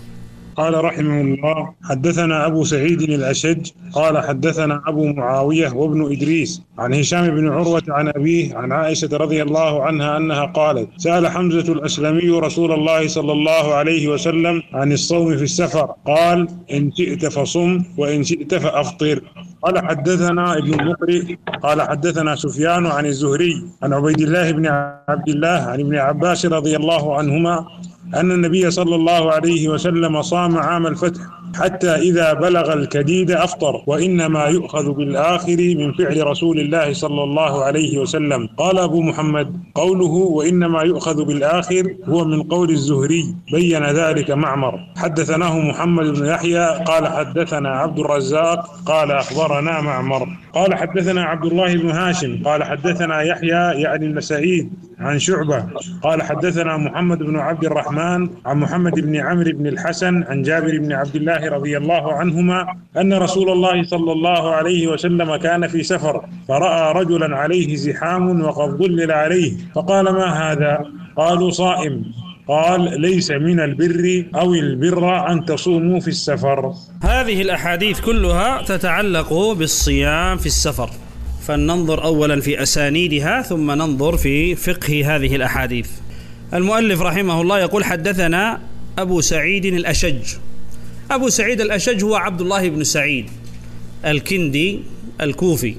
قال رحمه الله: حدثنا أبو سعيد الأشج قال حدثنا أبو معاوية وابن إدريس عن هشام بن عروة عن أبيه عن عائشة رضي الله عنها أنها قالت: سأل حمزة الأسلمي رسول الله صلى الله عليه وسلم عن الصوم في السفر، قال: إن شئت فصم وإن شئت فأفطر. قال حدثنا ابن المقري قال حدثنا سفيان عن الزهري عن عبيد الله بن عبد الله عن ابن عباس رضي الله عنهما أن النبي صلى الله عليه وسلم صام عام الفتح حتى إذا بلغ الكديد أفطر، وإنما يؤخذ بالآخر من فعل رسول الله صلى الله عليه وسلم. قال أبو محمد: قوله وإنما يؤخذ بالآخر هو من قول الزهري، بين ذلك معمر. حدثناه محمد بن يحيى قال حدثنا عبد الرزاق قال أخبرنا معمر قال حدثنا عبد الله بن هاشم قال حدثنا يحيى يعني بن سعيد عن شعبة قال حدثنا محمد بن عبد الرحمن عن محمد بن عمرو بن الحسن عن جابر بن عبد الله رضي الله عنهما أن رسول الله صلى الله عليه وسلم كان في سفر فرأى رجلا عليه زحام وقد ظلل عليه، فقال: ما هذا؟ قالوا: صائم. قال ليس من البر أو البر أن تصوموا في السفر. هذه الأحاديث كلها تتعلق بالصيام في السفر، فلننظر أولا في أسانيدها ثم ننظر في فقه هذه الأحاديث. المؤلف رحمه الله يقول: حدثنا أبو سعيد الأشج. أبو سعيد الأشج هو عبد الله بن سعيد الكندي الكوفي،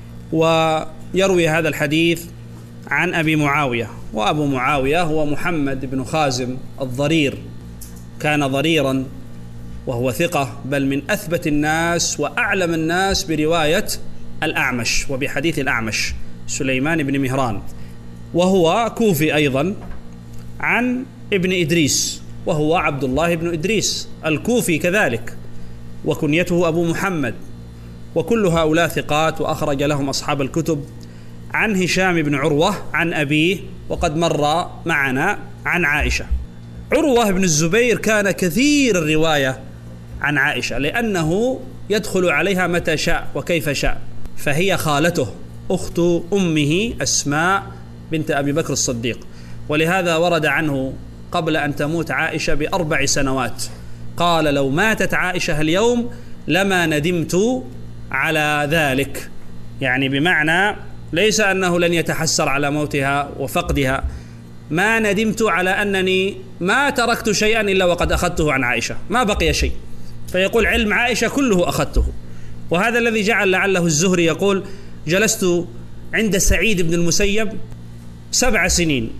ويروي هذا الحديث عن أبي معاوية، وأبو معاوية هو محمد بن خازم الضرير، كان ضريرا وهو ثقة، بل من أثبت الناس وأعلم الناس برواية الأعمش وبحديث الأعمش سليمان بن مهران، وهو كوفي أيضا، عن ابن إدريس وهو عبد الله بن إدريس الكوفي كذلك، وكنيته أبو محمد، وكل هؤلاء ثقات وأخرج لهم أصحاب الكتب. عن هشام بن عروة عن أبيه، وقد مر معنا عن عائشة. عروة بن الزبير كان كثير الرواية عن عائشة، لأنه يدخل عليها متى شاء وكيف شاء، فهي خالته أخت أمه أسماء بنت أبي بكر الصديق، ولهذا ورد عنه قبل أن تموت عائشة ب4 سنوات قال: لو ماتت عائشة اليوم لما ندمت على ذلك، يعني بمعنى ليس أنه لن يتحسر على موتها وفقدها، ما ندمت على أنني ما تركت شيئا إلا وقد أخذته عن عائشة، ما بقي شيء. فيقول علم عائشة كله أخذته، وهذا الذي جعل لعله الزهري يقول: جلست عند سعيد بن المسيب 7 سنين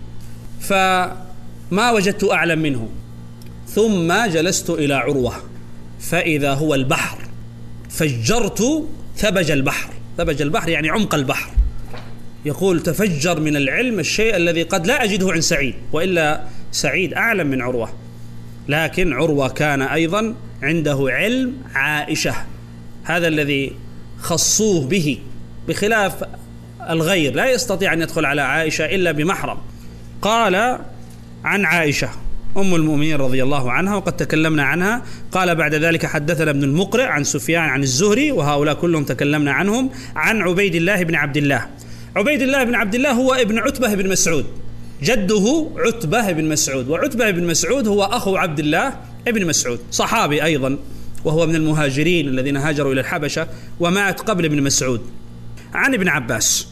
فما وجدت أعلم منه، ثم جلست إلى عروة فإذا هو البحر، فجرت ثبج البحر، ثبج البحر يعني عمق البحر، يقول تفجر من العلم الشيء الذي قد لا أجده عن سعيد، وإلا سعيد أعلم من عروة، لكن عروة كان أيضا عنده علم عائشة، هذا الذي خصوه به، بخلاف الغير لا يستطيع أن يدخل على عائشة إلا بمحرم. قال عن عائشة أم المؤمنين رضي الله عنها، وقد تكلمنا عنها. قال بعد ذلك: حدثنا ابن المقرئ عن سفيان عن الزهري، وهؤلاء كلهم تكلمنا عنهم. عن عبيد الله بن عبد الله. عبيد الله بن عبد الله هو ابن عتبة بن مسعود، جده عتبة بن مسعود، وعتبة بن مسعود هو أخو عبد الله بن مسعود، صحابي أيضا، وهو من المهاجرين الذين هاجروا إلى الحبشة، ومات قبل ابن مسعود. عن ابن عباس.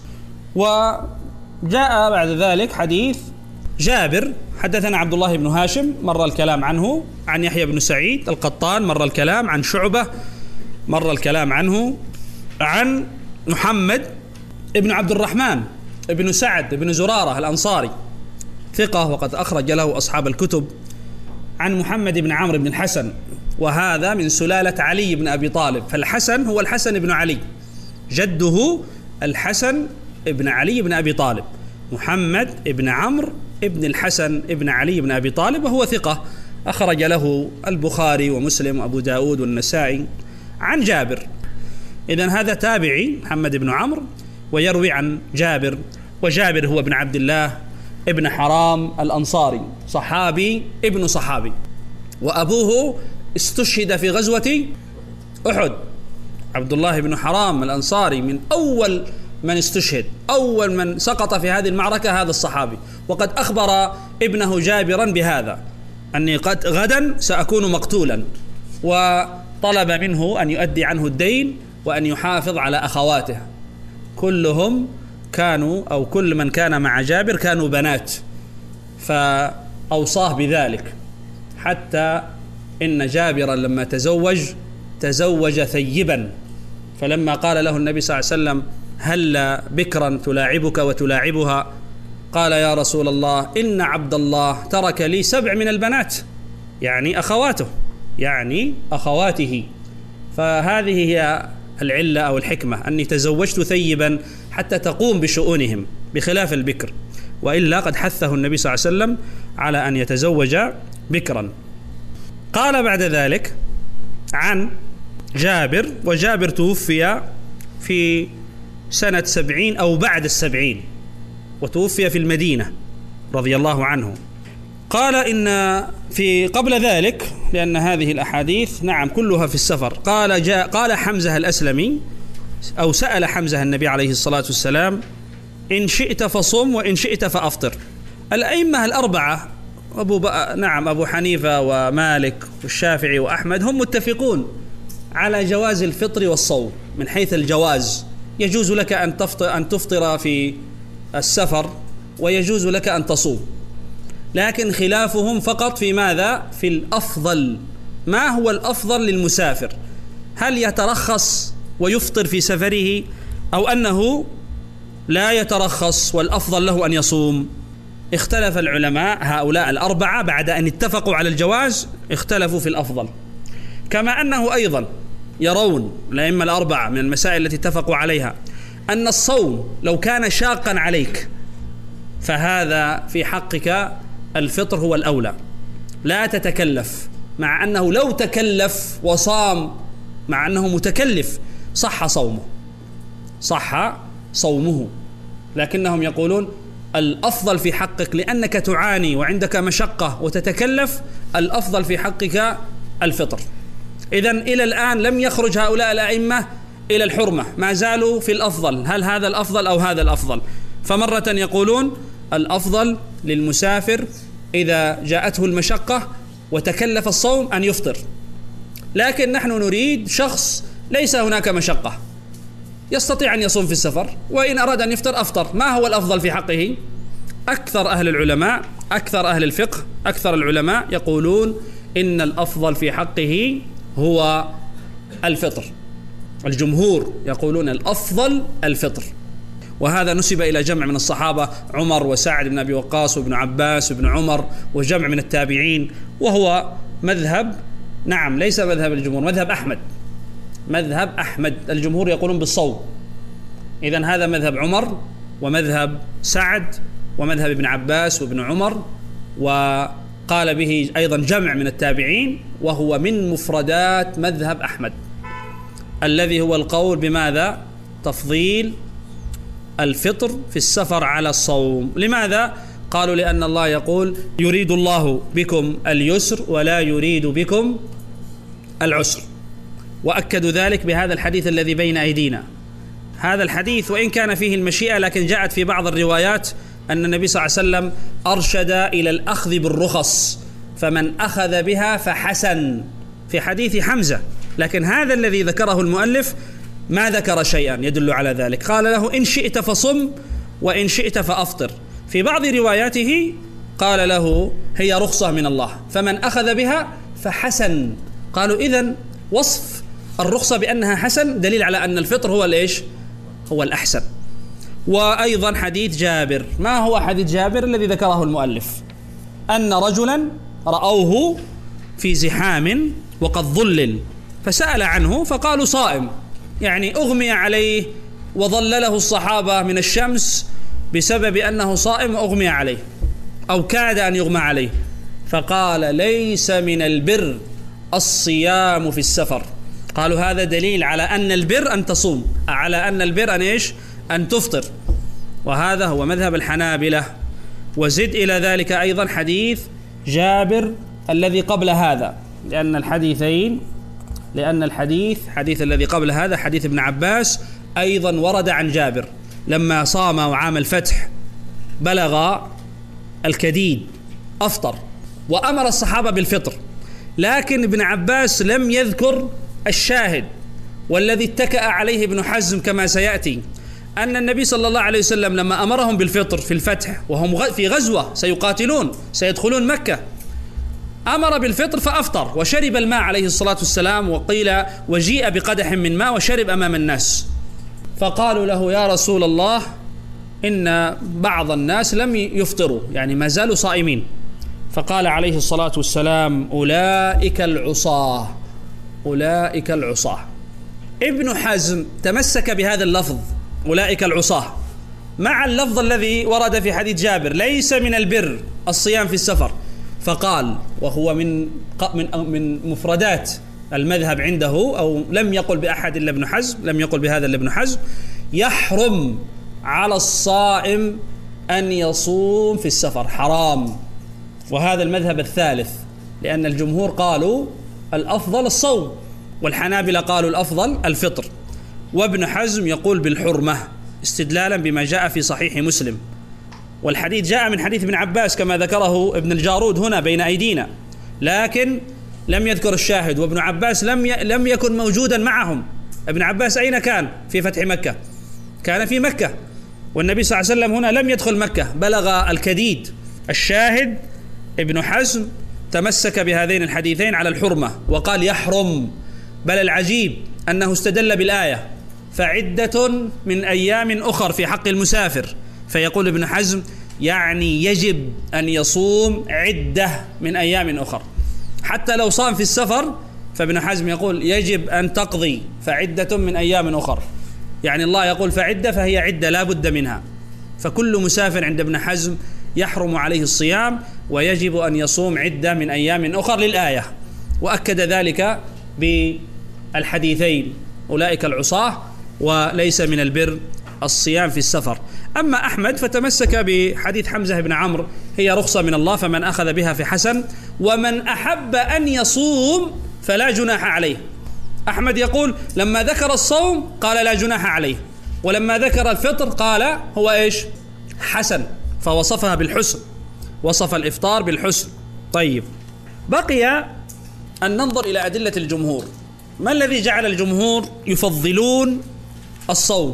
وجاء بعد ذلك حديث جابر. حدثنا عبد الله بن هاشم مر الكلام عنه، عن يحيى بن سعيد القطان مر الكلام، عن شعبة مر الكلام عنه، عن محمد ابن عبد الرحمن ابن سعد ابن زرارة الأنصاري ثقة وقد أخرج له أصحاب الكتب. عن محمد بن عمرو بن الحسن، وهذا من سلالة علي بن أبي طالب، فالحسن هو الحسن بن علي، جده الحسن ابن علي بن أبي طالب، محمد ابن عمرو ابن الحسن ابن علي بن أبي طالب، وهو ثقة أخرج له البخاري ومسلم وأبو داود والنسائي. عن جابر، إذن هذا تابعي محمد بن عمرو ويروي عن جابر، وجابر هو ابن عبد الله ابن حرام الأنصاري، صحابي ابن صحابي، وأبوه استشهد في غزوة أحد. عبد الله بن حرام الأنصاري من أول من استشهد، أول من سقط في هذه المعركة هذا الصحابي، وقد أخبر ابنه جابرا بهذا، أني قد غدا سأكون مقتولا، وطلب منه أن يؤدي عنه الدين وأن يحافظ على أخواته، كلهم كانوا أو كل من كان مع جابر كانوا بنات، فأوصاه بذلك، حتى إن جابرا لما تزوج ثيبا، فلما قال له النبي صلى الله عليه وسلم: هل بكرا تلاعبك وتلاعبها؟ قال: يا رسول الله إن عبد الله ترك لي 7 من البنات، يعني أخواته، يعني أخواته. فهذه هي العلة أو الحكمة، أني تزوجت ثيبا حتى تقوم بشؤونهم بخلاف البكر، وإلا قد حثه النبي صلى الله عليه وسلم على أن يتزوج بكرا. قال بعد ذلك عن جابر، وجابر توفي في سنة 70 أو بعد 70، وتوفي في المدينة رضي الله عنه. قال إن في قبل ذلك، لأن هذه الأحاديث نعم كلها في السفر، قال حمزة الأسلمي أو سأل حمزة النبي عليه الصلاة والسلام: إن شئت فصم وإن شئت فأفطر. الأئمة الأربعة نعم أبو حنيفة ومالك والشافعي وأحمد هم متفقون على جواز الفطر والصوم من حيث الجواز. يجوز لك أن تفطر في السفر ويجوز لك أن تصوم، لكن خلافهم فقط في ماذا؟ في الأفضل. ما هو الأفضل للمسافر؟ هل يترخص ويفطر في سفره، أو أنه لا يترخص والأفضل له أن يصوم؟ اختلف العلماء هؤلاء الأربعة بعد أن اتفقوا على الجواز، اختلفوا في الأفضل. كما أنه أيضا يرون الأئمة الأربعة من المسائل التي اتفقوا عليها أن الصوم لو كان شاقا عليك فهذا في حقك الفطر هو الأولى، لا تتكلف، مع أنه لو تكلف وصام مع أنه متكلف صح صومه، لكنهم يقولون الأفضل في حقك لأنك تعاني وعندك مشقة وتتكلف، الأفضل في حقك الفطر. إذن إلى الآن لم يخرج هؤلاء الأئمة إلى الحرمة، ما زالوا في الأفضل، هل هذا الأفضل أو هذا الأفضل؟ فمرة يقولون الأفضل للمسافر إذا جاءته المشقة وتكلف الصوم أن يفطر، لكن نحن نريد شخص ليس هناك مشقة يستطيع أن يصوم في السفر، وإن أراد أن يفطر أفطر. ما هو الأفضل في حقه؟ أكثر أهل العلماء، أكثر أهل الفقه، أكثر العلماء يقولون إن الأفضل في حقه هو الفطر. الجمهور يقولون الأفضل الفطر، وهذا نسب إلى جمع من الصحابة، عمر وسعد بن أبي وقاص وابن عباس وابن عمر وجمع من التابعين، وهو مذهب، نعم ليس مذهب الجمهور، مذهب أحمد. الجمهور يقولون بالصوم. إذن هذا مذهب عمر ومذهب سعد ومذهب ابن عباس وابن عمر، وقال به أيضا جمع من التابعين، وهو من مفردات مذهب أحمد الذي هو القول بماذا؟ تفضيل الفطر في السفر على الصوم. لماذا؟ قالوا لأن الله يقول يريد الله بكم اليسر ولا يريد بكم العسر، وأكدوا ذلك بهذا الحديث الذي بين أيدينا. هذا الحديث وإن كان فيه المشيئة، لكن جاءت في بعض الروايات أن النبي صلى الله عليه وسلم أرشد إلى الأخذ بالرخص، فمن أخذ بها فحسن، في حديث حمزة. لكن هذا الذي ذكره المؤلف ما ذكر شيئا يدل على ذلك، قال له إن شئت فصم وإن شئت فأفطر. في بعض رواياته قال له هي رخصة من الله، فمن أخذ بها فحسن. قالوا إذن وصف الرخصة بأنها حسن دليل على أن الفطر هو الإيش؟ هو الأحسن. وأيضا حديث جابر. ما هو حديث جابر الذي ذكره المؤلف؟ أن رجلا رأوه في زحام وقد ظلل، فسأل عنه فقالوا صائم، يعني أغمي عليه وظلله الصحابة من الشمس بسبب أنه صائم وأغمي عليه أو كاد أن يغمى عليه، فقال ليس من البر الصيام في السفر. قالوا هذا دليل على أن البر أن تصوم، على أن البر أن إيش؟ أن تفطر، وهذا هو مذهب الحنابلة. وزد إلى ذلك أيضا حديث جابر الذي قبل هذا، لأن الحديث الذي قبل هذا حديث ابن عباس أيضا ورد عن جابر لما صام عام الفتح بلغ الكديد أفطر وأمر الصحابة بالفطر، لكن ابن عباس لم يذكر الشاهد والذي اتكأ عليه ابن حزم كما سيأتي، أن النبي صلى الله عليه وسلم لما أمرهم بالفطر في الفتح وهم في غزوة سيقاتلون سيدخلون مكة، أمر بالفطر فأفطر وشرب الماء عليه الصلاة والسلام، وقيل وجيء بقدح من ماء وشرب أمام الناس، فقالوا له يا رسول الله إن بعض الناس لم يفطروا، يعني ما زالوا صائمين، فقال عليه الصلاة والسلام أولئك العصاة، أولئك العصاة. ابن حزم تمسك بهذا اللفظ أولئك العصاة مع اللفظ الذي ورد في حديث جابر ليس من البر الصيام في السفر، فقال وهو من مفردات المذهب عنده، أو لم يقل بأحد إلا ابن حزم، لم يقل بهذا إلا ابن حزم، يحرم على الصائم أن يصوم في السفر، حرام. وهذا المذهب الثالث، لأن الجمهور قالوا الأفضل الصوم والحنابلة قالوا الأفضل الفطر، وابن حزم يقول بالحرمة استدلالا بما جاء في صحيح مسلم والحديث جاء من حديث ابن عباس كما ذكره ابن الجارود هنا بين أيدينا، لكن لم يذكر الشاهد، وابن عباس لم يكن موجودا معهم. ابن عباس أين كان في فتح مكة؟ كان في مكة، والنبي صلى الله عليه وسلم هنا لم يدخل مكة، بلغ الكديد. الشاهد ابن حزم تمسك بهذين الحديثين على الحرمة وقال يحرم، بل العجيب أنه استدل بالآية فعدة من أيام أخر في حق المسافر، فيقول ابن حزم يعني يجب أن يصوم عدة من أيام أخر، حتى لو صام في السفر فابن حزم يقول يجب أن تقضي فعدة من أيام أخر، يعني الله يقول فعدة فهي عدة لا بد منها، فكل مسافر عند ابن حزم يحرم عليه الصيام ويجب أن يصوم عدة من أيام أخر للآية، وأكد ذلك بالحديثين أولئك العصاة وليس من البر الصيام في السفر. أما أحمد فتمسك بحديث حمزة بن عمرو هي رخصة من الله فمن أخذ بها في حسن، ومن أحب أن يصوم فلا جناح عليه. أحمد يقول لما ذكر الصوم قال لا جناح عليه، ولما ذكر الفطر قال هو إيش؟ حسن، فوصفها بالحسن، وصف الإفطار بالحسن. طيب، بقي أن ننظر إلى أدلة الجمهور. ما الذي جعل الجمهور يفضلون الصوم؟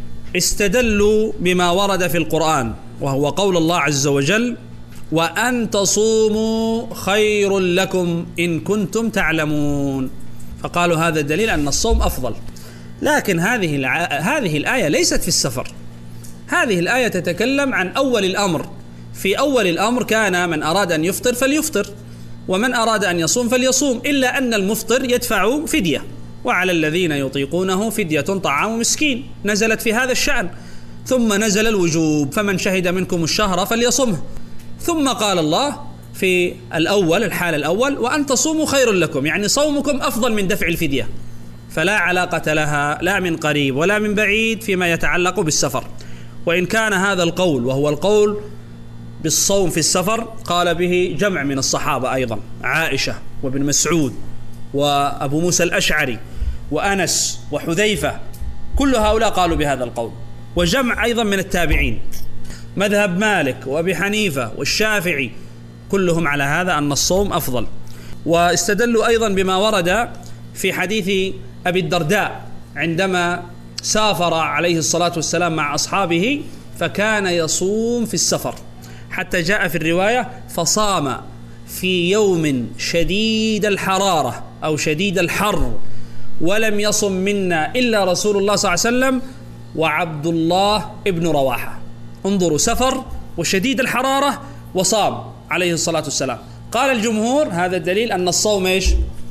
استدلوا بما ورد في القرآن، وهو قول الله عز وجل وأن تصوموا خير لكم إن كنتم تعلمون، فقالوا هذا دليل أن الصوم أفضل. لكن هذه الآية ليست في السفر، هذه الآية تتكلم عن أول الأمر. في أول الأمر كان من أراد أن يفطر فليفطر، ومن أراد أن يصوم فليصوم، إلا أن المفطر يدفع فدية، وعلى الذين يطيقونه فدية طعام مسكين، نزلت في هذا الشأن. ثم نزل الوجوب فمن شهد منكم الشهر فليصمه، ثم قال الله في الحال الأول وأن تصوموا خير لكم، يعني صومكم أفضل من دفع الفدية، فلا علاقة لها لا من قريب ولا من بعيد فيما يتعلق بالسفر. وإن كان هذا القول وهو القول بالصوم في السفر قال به جمع من الصحابة أيضا، عائشة وابن مسعود وأبو موسى الأشعري وأنس وحذيفة، كل هؤلاء قالوا بهذا القول، وجمع أيضا من التابعين، مذهب مالك وأبي حنيفة والشافعي، كلهم على هذا أن الصوم أفضل. واستدلوا أيضا بما ورد في حديث أبي الدرداء عندما سافر عليه الصلاة والسلام مع أصحابه فكان يصوم في السفر، حتى جاء في الرواية فصام في يوم شديد الحرارة أو شديد الحر ولم يصم منا إلا رسول الله صلى الله عليه وسلم وعبد الله ابن رواحة. انظروا، سفر وشديد الحرارة وصام عليه الصلاة والسلام. قال الجمهور هذا الدليل أن الصوم إيش؟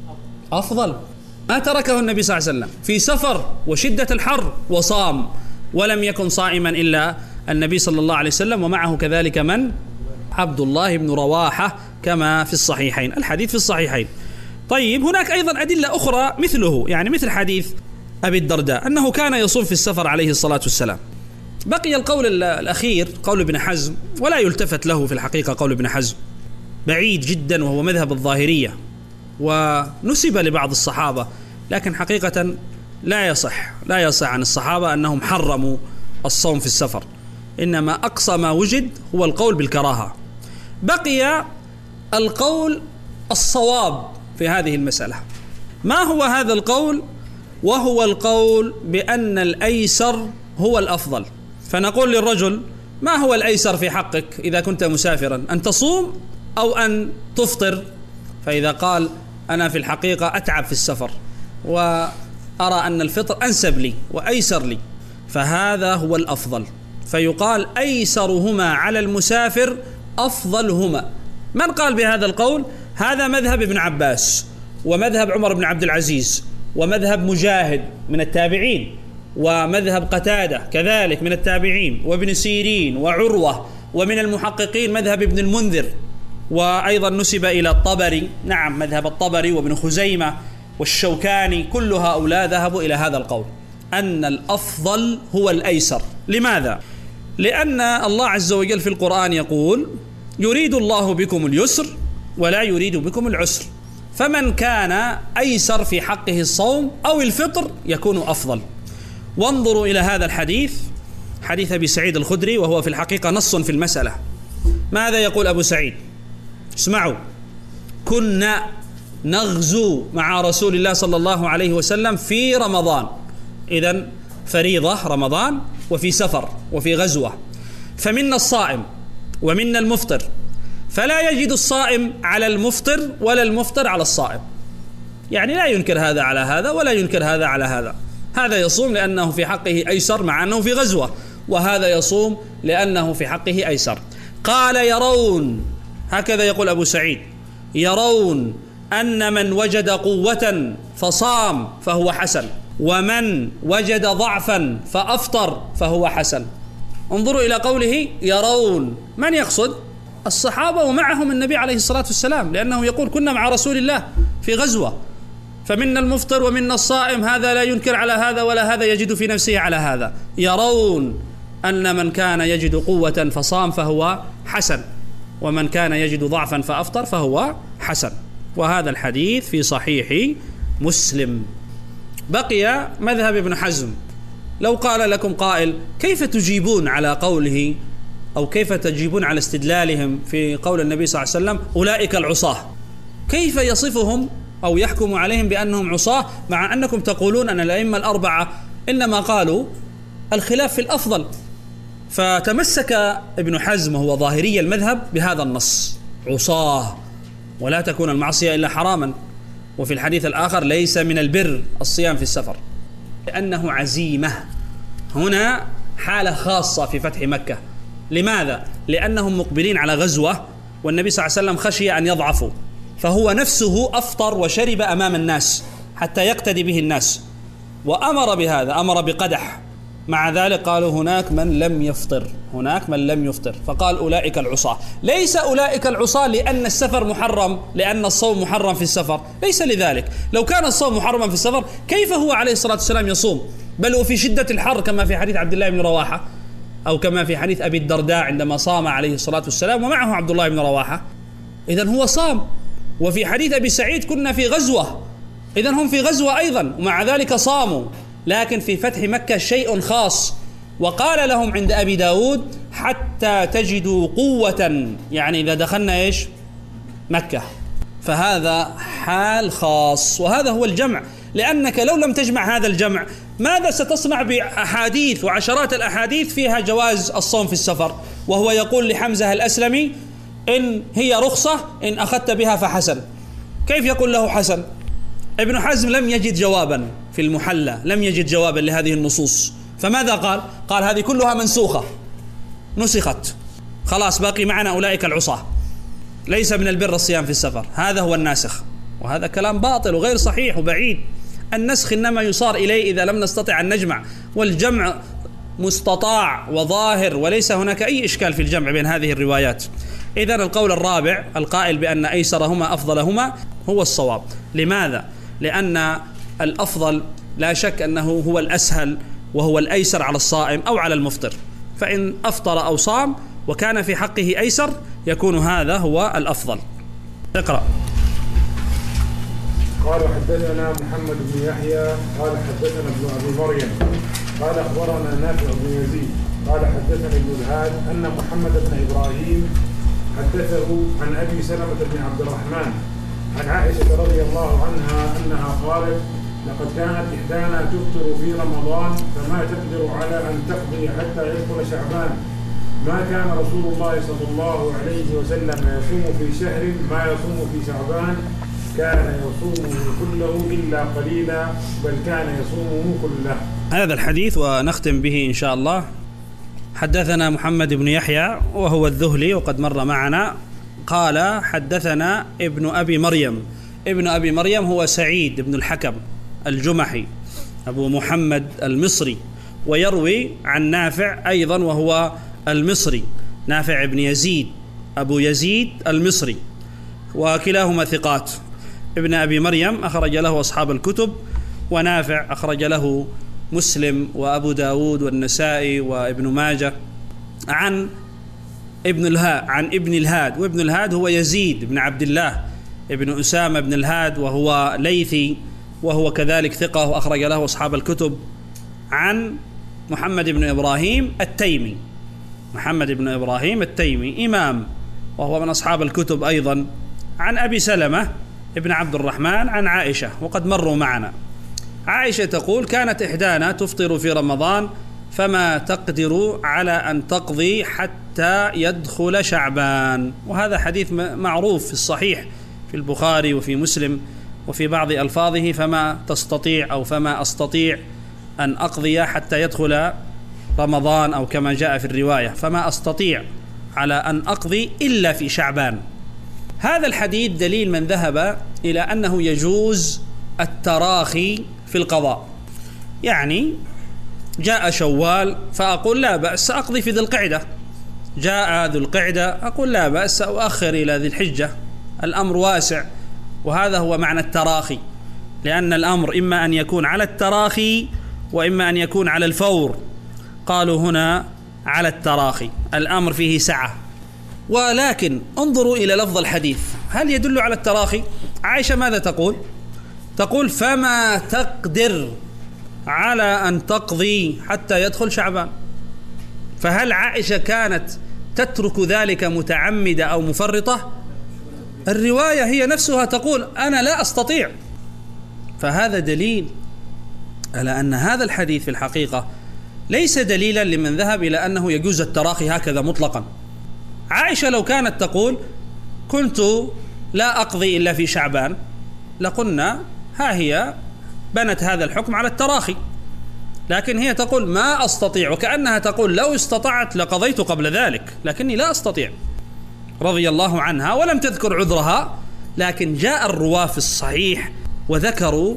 أفضل، ما تركه النبي صلى الله عليه وسلم في سفر وشدة الحر وصام، ولم يكن صائما إلا النبي صلى الله عليه وسلم، ومعه كذلك من؟ عبد الله بن رواحة كما في الصحيحين، الحديث في الصحيحين. طيب، هناك أيضا أدلة أخرى مثله، يعني مثل حديث أبي الدرداء أنه كان يصوم في السفر عليه الصلاة والسلام. بقي القول الأخير قول ابن حزم، ولا يلتفت له في الحقيقة قول ابن حزم، بعيد جدا، وهو مذهب الظاهرية، ونسب لبعض الصحابة، لكن حقيقة لا يصح عن الصحابة أنهم حرموا الصوم في السفر، إنما أقصى ما وجد هو القول بالكراهة. بقي القول الصواب في هذه المسألة. ما هو هذا القول؟ وهو القول بأن الأيسر هو الأفضل. فنقول للرجل ما هو الأيسر في حقك إذا كنت مسافرا، أن تصوم أو أن تفطر؟ فإذا قال أنا في الحقيقة أتعب في السفر وأرى أن الفطر أنسب لي وأيسر لي، فهذا هو الأفضل، فيقال أيسرهما على المسافر أفضلهما. من قال بهذا القول؟ هذا مذهب ابن عباس ومذهب عمر بن عبد العزيز ومذهب مجاهد من التابعين ومذهب قتادة كذلك من التابعين وابن سيرين وعروة، ومن المحققين مذهب ابن المنذر، وأيضا نسب إلى الطبري، نعم مذهب الطبري وابن خزيمة والشوكاني، كل هؤلاء ذهبوا إلى هذا القول أن الأفضل هو الأيسر. لماذا؟ لأن الله عز وجل في القرآن يقول يريد الله بكم اليسر ولا يريد بكم العسر، فمن كان أيسر في حقه الصوم أو الفطر يكون أفضل. وانظروا إلى هذا الحديث حديث أبي سعيد الخدري، وهو في الحقيقة نص في المسألة. ماذا يقول أبو سعيد؟ اسمعوا: كنا نغزو مع رسول الله صلى الله عليه وسلم في رمضان، إذن فريضة رمضان، وفي سفر وفي غزوة، فمنا الصائم ومنا المفطر، فلا يجد الصائم على المفطر ولا المفطر على الصائم، يعني لا ينكر هذا على هذا ولا ينكر هذا على هذا. هذا يصوم لأنه في حقه أيسر مع أنه في غزوة، وهذا يصوم لأنه في حقه أيسر. قال: يرون، هكذا يقول أبو سعيد، يرون أن من وجد قوة فصام فهو حسن، ومن وجد ضعفا فأفطر فهو حسن. انظروا إلى قوله يرون، من يقصد؟ الصحابة ومعهم النبي عليه الصلاة والسلام، لأنه يقول كنا مع رسول الله في غزوة، فمنا المفطر ومنا الصائم، هذا لا ينكر على هذا ولا هذا يجد في نفسه على هذا. يرون أن من كان يجد قوة فصام فهو حسن، ومن كان يجد ضعفا فأفطر فهو حسن. وهذا الحديث في صحيح مسلم. بقي مذهب ابن حزم. لو قال لكم قائل: كيف تجيبون على قوله، أو كيف تجيبون على استدلالهم في قول النبي صلى الله عليه وسلم أولئك العصاة، كيف يصفهم أو يحكم عليهم بأنهم عصاة، مع أنكم تقولون أن الأئمة الأربعة إنما قالوا الخلاف في الأفضل؟ فتمسك ابن حزم وهو ظاهري المذهب بهذا النص: عصاة، ولا تكون المعصية إلا حراما. وفي الحديث الآخر: ليس من البر الصيام في السفر، لأنه عزيمة. هنا حالة خاصة في فتح مكة. لماذا؟ لأنهم مقبلين على غزوة، والنبي صلى الله عليه وسلم خشي أن يضعفوا، فهو نفسه أفطر وشرب أمام الناس حتى يقتدي به الناس، وأمر بهذا، أمر بقدح. مع ذلك قالوا هناك من لم يفطر، هناك من لم يفطر، فقال أولئك العصاة. ليس أولئك العصاة لأن السفر محرم، لأن الصوم محرم في السفر، ليس لذلك. لو كان الصوم محرما في السفر كيف هو عليه الصلاة والسلام يصوم؟ بل وفي شدة الحر، كما في حديث عبد الله بن رواحة، أو كما في حديث أبي الدرداء عندما صام عليه الصلاة والسلام ومعه عبد الله بن رواحة، إذن هو صام. وفي حديث أبي سعيد كنا في غزوة، إذن هم في غزوة أيضا، ومع ذلك صاموا. لكن في فتح مكة شيء خاص، وقال لهم عند أبي داود: حتى تجدوا قوة، يعني إذا دخلنا إيش؟ مكة. فهذا حال خاص، وهذا هو الجمع. لأنك لو لم تجمع هذا الجمع، ماذا ستصنع بأحاديث وعشرات الأحاديث فيها جواز الصوم في السفر؟ وهو يقول لحمزة الأسلمي: إن هي رخصة إن أخذت بها فحسن. كيف يقول له حسن؟ ابن حزم لم يجد جوابا في المحلى، لم يجد جوابا لهذه النصوص، فماذا قال؟ قال هذه كلها منسوخة، نسخت، خلاص باقي معنا أولئك العصاة، ليس من البر الصيام في السفر، هذا هو الناسخ. وهذا كلام باطل وغير صحيح وبعيد. النسخ إنما يصار إليه إذا لم نستطع أن نجمع، والجمع مستطاع وظاهر، وليس هناك أي إشكال في الجمع بين هذه الروايات. إذن القول الرابع القائل بأن أيسرهما أفضلهما هو الصواب. لماذا؟ لأن الأفضل لا شك أنه هو الأسهل وهو الأيسر على الصائم أو على المفطر، فإن أفطر أو صام وكان في حقه أيسر يكون هذا هو الأفضل. اقرأ. قال: حدثنا محمد بن يحيى قال حدثنا ابن أبي مريم قال أخبرنا نافع بن يزيد قال حدثنا ابن الهاد أن محمد بن إبراهيم حدثه عن أبي سلمة بن عبد الرحمن عن عائشة رضي الله عنها أنها قالت: لقد كانت إحدانا تفطر في رمضان فما تقدر على أن تقضي حتى يدخل شعبان، ما كان رسول الله صلى الله عليه وسلم يصوم في شهر ما يصوم في شعبان، كان يصومه كله إلا قليلا، بل كان يصومه كله. هذا الحديث ونختم به إن شاء الله. حدثنا محمد بن يحيى وهو الذهلي وقد مر معنا، قال: حدثنا ابن أبي مريم. ابن أبي مريم هو سعيد بن الحكم الجمحي أبو محمد المصري، ويروي عن نافع أيضا وهو المصري، نافع بن يزيد أبو يزيد المصري، وكلاهما ثقات. ابن أبي مريم أخرج له أصحاب الكتب، ونافع أخرج له مسلم وأبو داود والنسائي وابن ماجه. عن ابن الهاد، وابن الهاد هو يزيد بن عبد الله ابن أسامة بن الهاد، وهو ليثي، وهو كذلك ثقة وأخرج له أصحاب الكتب. عن محمد بن إبراهيم التيمي. محمد بن إبراهيم التيمي إمام، وهو من أصحاب الكتب أيضا، عن أبي سلمة ابن عبد الرحمن عن عائشة، وقد مروا معنا. عائشة تقول: كانت إحدانا تفطر في رمضان فما تقدر على أن تقضي حتى يدخل شعبان. وهذا حديث معروف في الصحيح في البخاري وفي مسلم، وفي بعض ألفاظه: فما تستطيع أو فما أستطيع أن أقضي حتى يدخل رمضان، أو كما جاء في الرواية: فما أستطيع على أن أقضي إلا في شعبان. هذا الحديث دليل من ذهب إلى أنه يجوز التراخي في القضاء. يعني جاء شوال فأقول لا بأس أقضي في ذي القعدة، جاء ذو القعدة أقول لا بأس أؤخر إلى ذي الحجة، الأمر واسع. وهذا هو معنى التراخي، لأن الأمر إما أن يكون على التراخي وإما أن يكون على الفور. قالوا هنا على التراخي، الأمر فيه سعة. ولكن انظروا إلى لفظ الحديث، هل يدل على التراخي؟ عائشة ماذا تقول؟ تقول: فما تقدر على أن تقضي حتى يدخل شعبان. فهل عائشة كانت تترك ذلك متعمدة أو مفرطة؟ الرواية هي نفسها تقول: أنا لا أستطيع. فهذا دليل على أن هذا الحديث في الحقيقة ليس دليلا لمن ذهب إلى أنه يجوز التراخي هكذا مطلقا. عائشة لو كانت تقول: كنت لا أقضي إلا في شعبان، لقلنا ها هي بنت هذا الحكم على التراخي. لكن هي تقول: ما أستطيع، وكأنها تقول: لو استطعت لقضيت قبل ذلك، لكني لا أستطيع، رضي الله عنها. ولم تذكر عذرها، لكن جاء الرواة في الصحيح وذكروا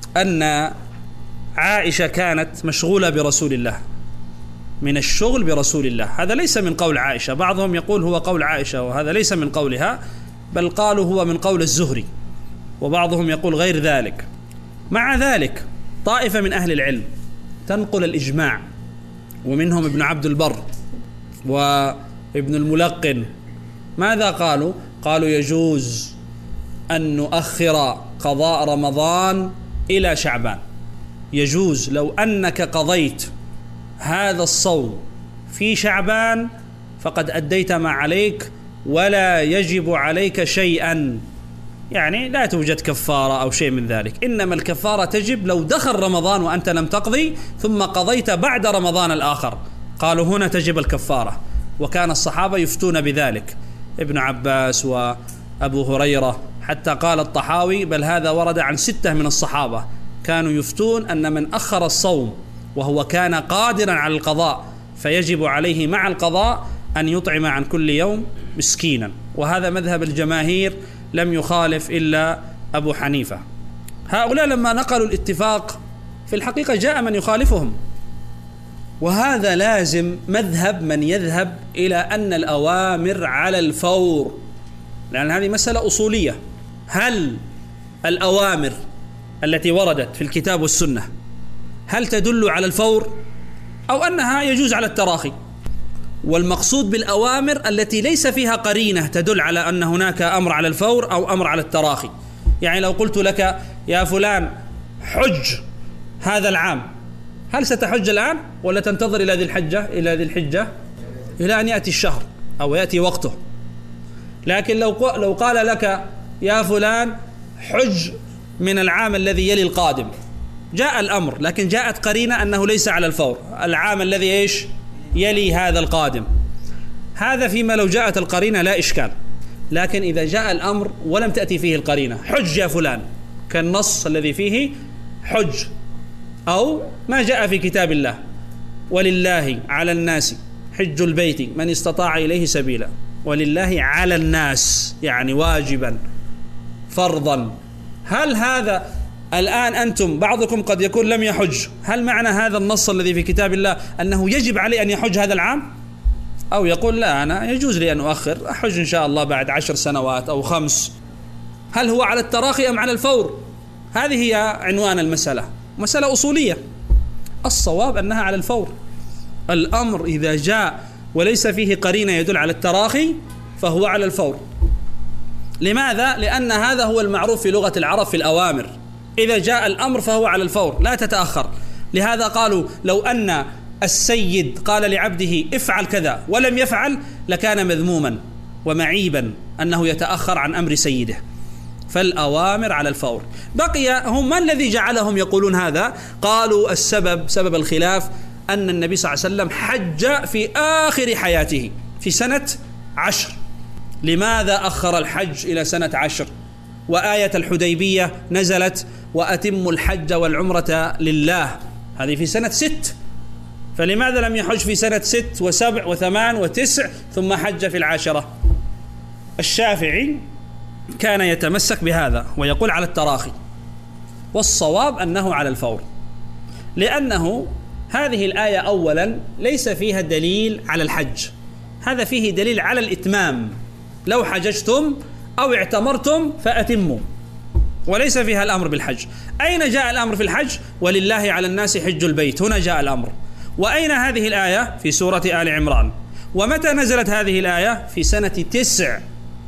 أن عائشة كانت مشغولة برسول الله، من الشغل برسول الله. هذا ليس من قول عائشة، بعضهم يقول هو قول عائشة وهذا ليس من قولها، بل قالوا هو من قول الزهري، وبعضهم يقول غير ذلك. مع ذلك طائفة من أهل العلم تنقل الإجماع، ومنهم ابن عبد البر وابن الملقن. ماذا قالوا؟ قالوا يجوز أن نؤخر قضاء رمضان إلى شعبان. يجوز لو أنك قضيت هذا الصوم في شعبان فقد أديت ما عليك ولا يجب عليك شيئا، يعني لا توجد كفارة أو شيء من ذلك. إنما الكفارة تجب لو دخل رمضان وأنت لم تقضي ثم قضيت بعد رمضان الآخر، قالوا هنا تجب الكفارة. وكان الصحابة يفتون بذلك، ابن عباس وأبو هريرة، حتى قال الطحاوي بل هذا ورد عن 6 من الصحابة كانوا يفتون أن من أخر الصوم وهو كان قادرا على القضاء فيجب عليه مع القضاء أن يطعم عن كل يوم مسكينا. وهذا مذهب الجماهير، لم يخالف إلا أبو حنيفة. هؤلاء لما نقلوا الاتفاق في الحقيقة جاء من يخالفهم، وهذا لازم مذهب من يذهب إلى أن الأوامر على الفور، لأن هذه مسألة أصولية. هل الأوامر التي وردت في الكتاب والسنة هل تدل على الفور أو أنها يجوز على التراخي؟ والمقصود بالأوامر التي ليس فيها قرينة تدل على أن هناك أمر على الفور أو أمر على التراخي. يعني لو قلت لك يا فلان حج هذا العام، هل ستحج الآن ولا تنتظر إلى ذي الحجة إلى أن يأتي الشهر أو يأتي وقته؟ لكن لو قال لك يا فلان حج من العام الذي يلي القادم، جاء الأمر لكن جاءت قرينة أنه ليس على الفور، العام الذي يلي هذا القادم. هذا فيما لو جاءت القرينة لا إشكال. لكن إذا جاء الأمر ولم تأتي فيه القرينة، حج يا فلان كالنص الذي فيه حج، أو ما جاء في كتاب الله ولله على الناس حج البيت من استطاع إليه سبيلا، ولله على الناس يعني واجبا فرضا. هل هذا الآن أنتم بعضكم قد يكون لم يحج، هل معنى هذا النص الذي في كتاب الله أنه يجب عليه أن يحج هذا العام؟ أو يقول لا أنا يجوز لي أن أؤخر، أحج إن شاء الله بعد 10 سنوات أو 5. هل هو على التراخي أم على الفور؟ هذه هي عنوان المسألة، مسألة أصولية. الصواب أنها على الفور. الأمر إذا جاء وليس فيه قرينة يدل على التراخي فهو على الفور. لماذا؟ لأن هذا هو المعروف في لغة العرب في الأوامر، إذا جاء الأمر فهو على الفور لا تتأخر. لهذا قالوا لو أن السيد قال لعبده افعل كذا ولم يفعل لكان مذموما ومعيبا أنه يتأخر عن أمر سيده. فالأوامر على الفور. بقي هم ما الذي جعلهم يقولون هذا؟ قالوا سبب الخلاف أن النبي صلى الله عليه وسلم حج في آخر حياته في سنة 10. لماذا أخر الحج إلى سنة 10 وآية الحديبية نزلت وأتموا الحج والعمرة لله؟ هذه في سنة 6. فلماذا لم يحج في سنة 6 و7 و8 و9 ثم حج في 10؟ الشافعي كان يتمسك بهذا ويقول على التراخي، والصواب أنه على الفور، لأنه هذه الآية أولا ليس فيها دليل على الحج، هذا فيه دليل على الإتمام. لو حججتم أو اعتمرتم فأتموا، وليس فيها الأمر بالحج. أين جاء الأمر في الحج؟ ولله على الناس حج البيت، هنا جاء الأمر. وأين هذه الآية؟ في سورة آل عمران. ومتى نزلت هذه الآية؟ في سنة 9،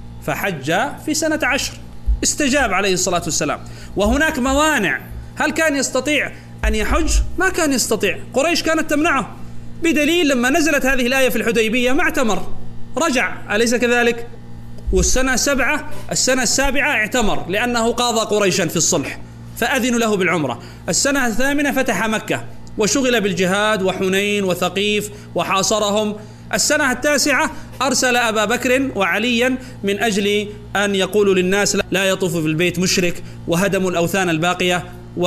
فحج في سنة 10. استجاب عليه الصلاة والسلام. وهناك موانع، هل كان يستطيع أن يحج؟ ما كان يستطيع، قريش كانت تمنعه، بدليل لما نزلت هذه الآية في الحديبية ما اعتمر، رجع، أليس كذلك؟ والسنة 7، السنة 7 اعتمر لأنه قاضى قريشا في الصلح فأذنوا له بالعمرة. السنة 8 فتح مكة وشغل بالجهاد وحنين وثقيف وحاصرهم. السنة 9 أرسل أبا بكر وعليا من أجل أن يقولوا للناس لا يطوف بالبيت مشرك، وهدموا الأوثان الباقية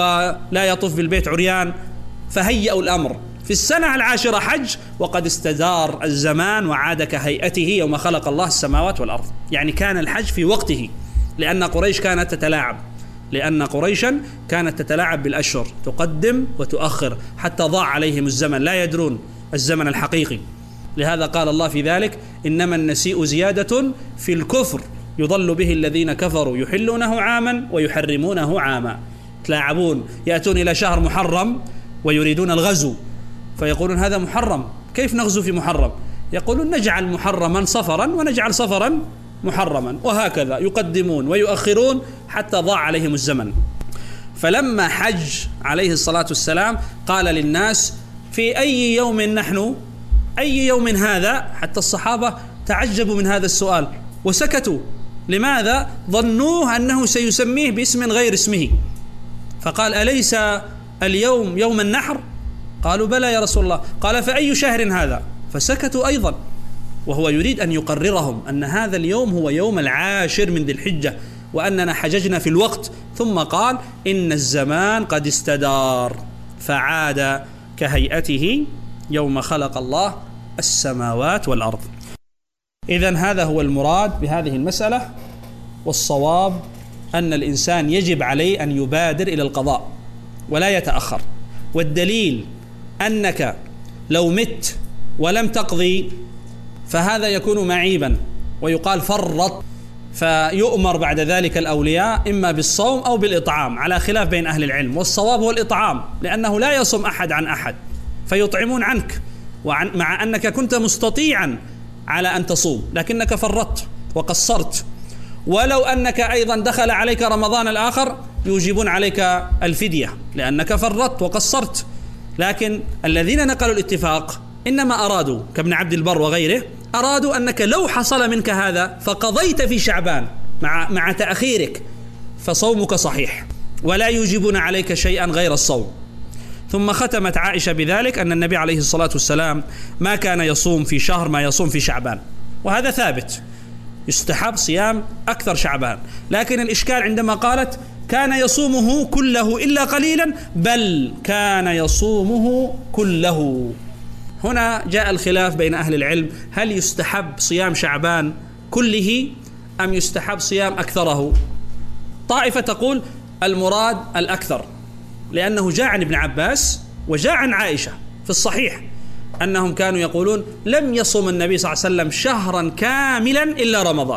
ولا يطوف بالبيت عريان، فهيئوا الأمر. في السنة 10 حج، وقد استدار الزمان وعاد كهيئته يوم خلق الله السماوات والأرض. يعني كان الحج في وقته، لأن قريش كانت تتلاعب، لأن قريشا كانت تتلاعب بالأشهر، تقدم وتؤخر حتى ضاع عليهم الزمن، لا يدرون الزمن الحقيقي. لهذا قال الله في ذلك إنما النسيء زيادة في الكفر يضل به الذين كفروا يحلونه عاما ويحرمونه عاما. تلاعبون، يأتون إلى شهر محرم ويريدون الغزو، فيقولون هذا محرم، كيف نغزو في محرم؟ يقولون نجعل محرما صفرا ونجعل صفرا محرما، وهكذا يقدمون ويؤخرون حتى ضاع عليهم الزمن. فلما حج عليه الصلاة والسلام قال للناس في أي يوم نحن؟ أي يوم هذا؟ حتى الصحابة تعجبوا من هذا السؤال وسكتوا. لماذا؟ ظنوه أنه سيسميه باسم غير اسمه. فقال أليس اليوم يوم النحر؟ قالوا بلى يا رسول الله. قال فأي شهر هذا؟ فسكتوا أيضا، وهو يريد أن يقررهم أن هذا اليوم هو يوم 10 من ذي الحجة، وأننا حججنا في الوقت. ثم قال إن الزمان قد استدار فعاد كهيئته يوم خلق الله السماوات والأرض. إذن هذا هو المراد بهذه المسألة، والصواب أن الإنسان يجب عليه أن يبادر إلى القضاء ولا يتأخر. والدليل أنك لو مت ولم تقضي فهذا يكون معيبا ويقال فرط، فيؤمر بعد ذلك الأولياء إما بالصوم أو بالإطعام، على خلاف بين أهل العلم. والصواب هو الإطعام، لأنه لا يصوم أحد عن أحد فيطعمون عنك، مع أنك كنت مستطيعا على أن تصوم لكنك فرطت وقصرت. ولو أنك أيضا دخل عليك رمضان الآخر يوجبون عليك الفدية لأنك فرطت وقصرت. لكن الذين نقلوا الاتفاق إنما أرادوا كابن عبد البر وغيره، أرادوا أنك لو حصل منك هذا فقضيت في شعبان مع تأخيرك فصومك صحيح ولا يوجبون عليك شيئا غير الصوم. ثم ختمت عائشة بذلك أن النبي عليه الصلاة والسلام ما كان يصوم في شهر ما يصوم في شعبان، وهذا ثابت، يستحب صيام أكثر شعبان. لكن الإشكال عندما قالت كان يصومه كله إلا قليلا، بل كان يصومه كله. هنا جاء الخلاف بين أهل العلم، هل يستحب صيام شعبان كله أم يستحب صيام أكثره؟ طائفة تقول المراد الأكثر، لأنه جاء عن ابن عباس وجاء عن عائشة في الصحيح أنهم كانوا يقولون لم يصوم النبي صلى الله عليه وسلم شهرا كاملا إلا رمضان.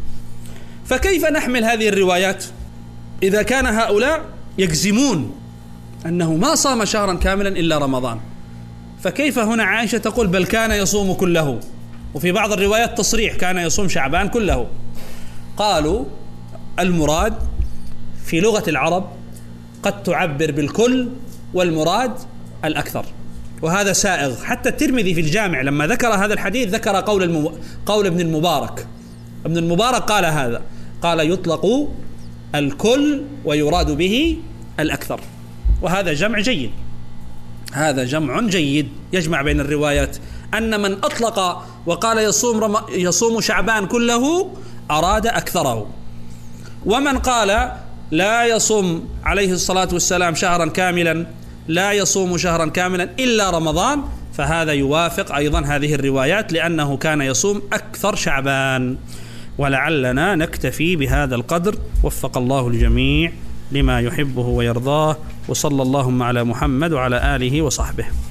فكيف نحمل هذه الروايات إذا كان هؤلاء يجزمون أنه ما صام شهرا كاملا إلا رمضان؟ فكيف هنا عائشة تقول بل كان يصوم كله، وفي بعض الروايات تصريح كان يصوم شعبان كله؟ قالوا المراد في لغة العرب قد تعبر بالكل، والمراد الأكثر. وهذا سائغ. حتى الترمذي في الجامع لما ذكر هذا الحديث ذكر قول ابن المبارك. ابن المبارك قال هذا، قال يطلق الكل ويراد به الأكثر، وهذا جمع جيد، هذا جمع جيد يجمع بين الروايات، أن من أطلق وقال يصوم شعبان كله أراد أكثره، ومن قال لا يصوم عليه الصلاة والسلام شهرا كاملا، لا يصوم شهرا كاملا إلا رمضان، فهذا يوافق أيضا هذه الروايات لأنه كان يصوم أكثر شعبان. ولعلنا نكتفي بهذا القدر، وفق الله الجميع لما يحبه ويرضاه، وصلى اللهم على محمد وعلى آله وصحبه.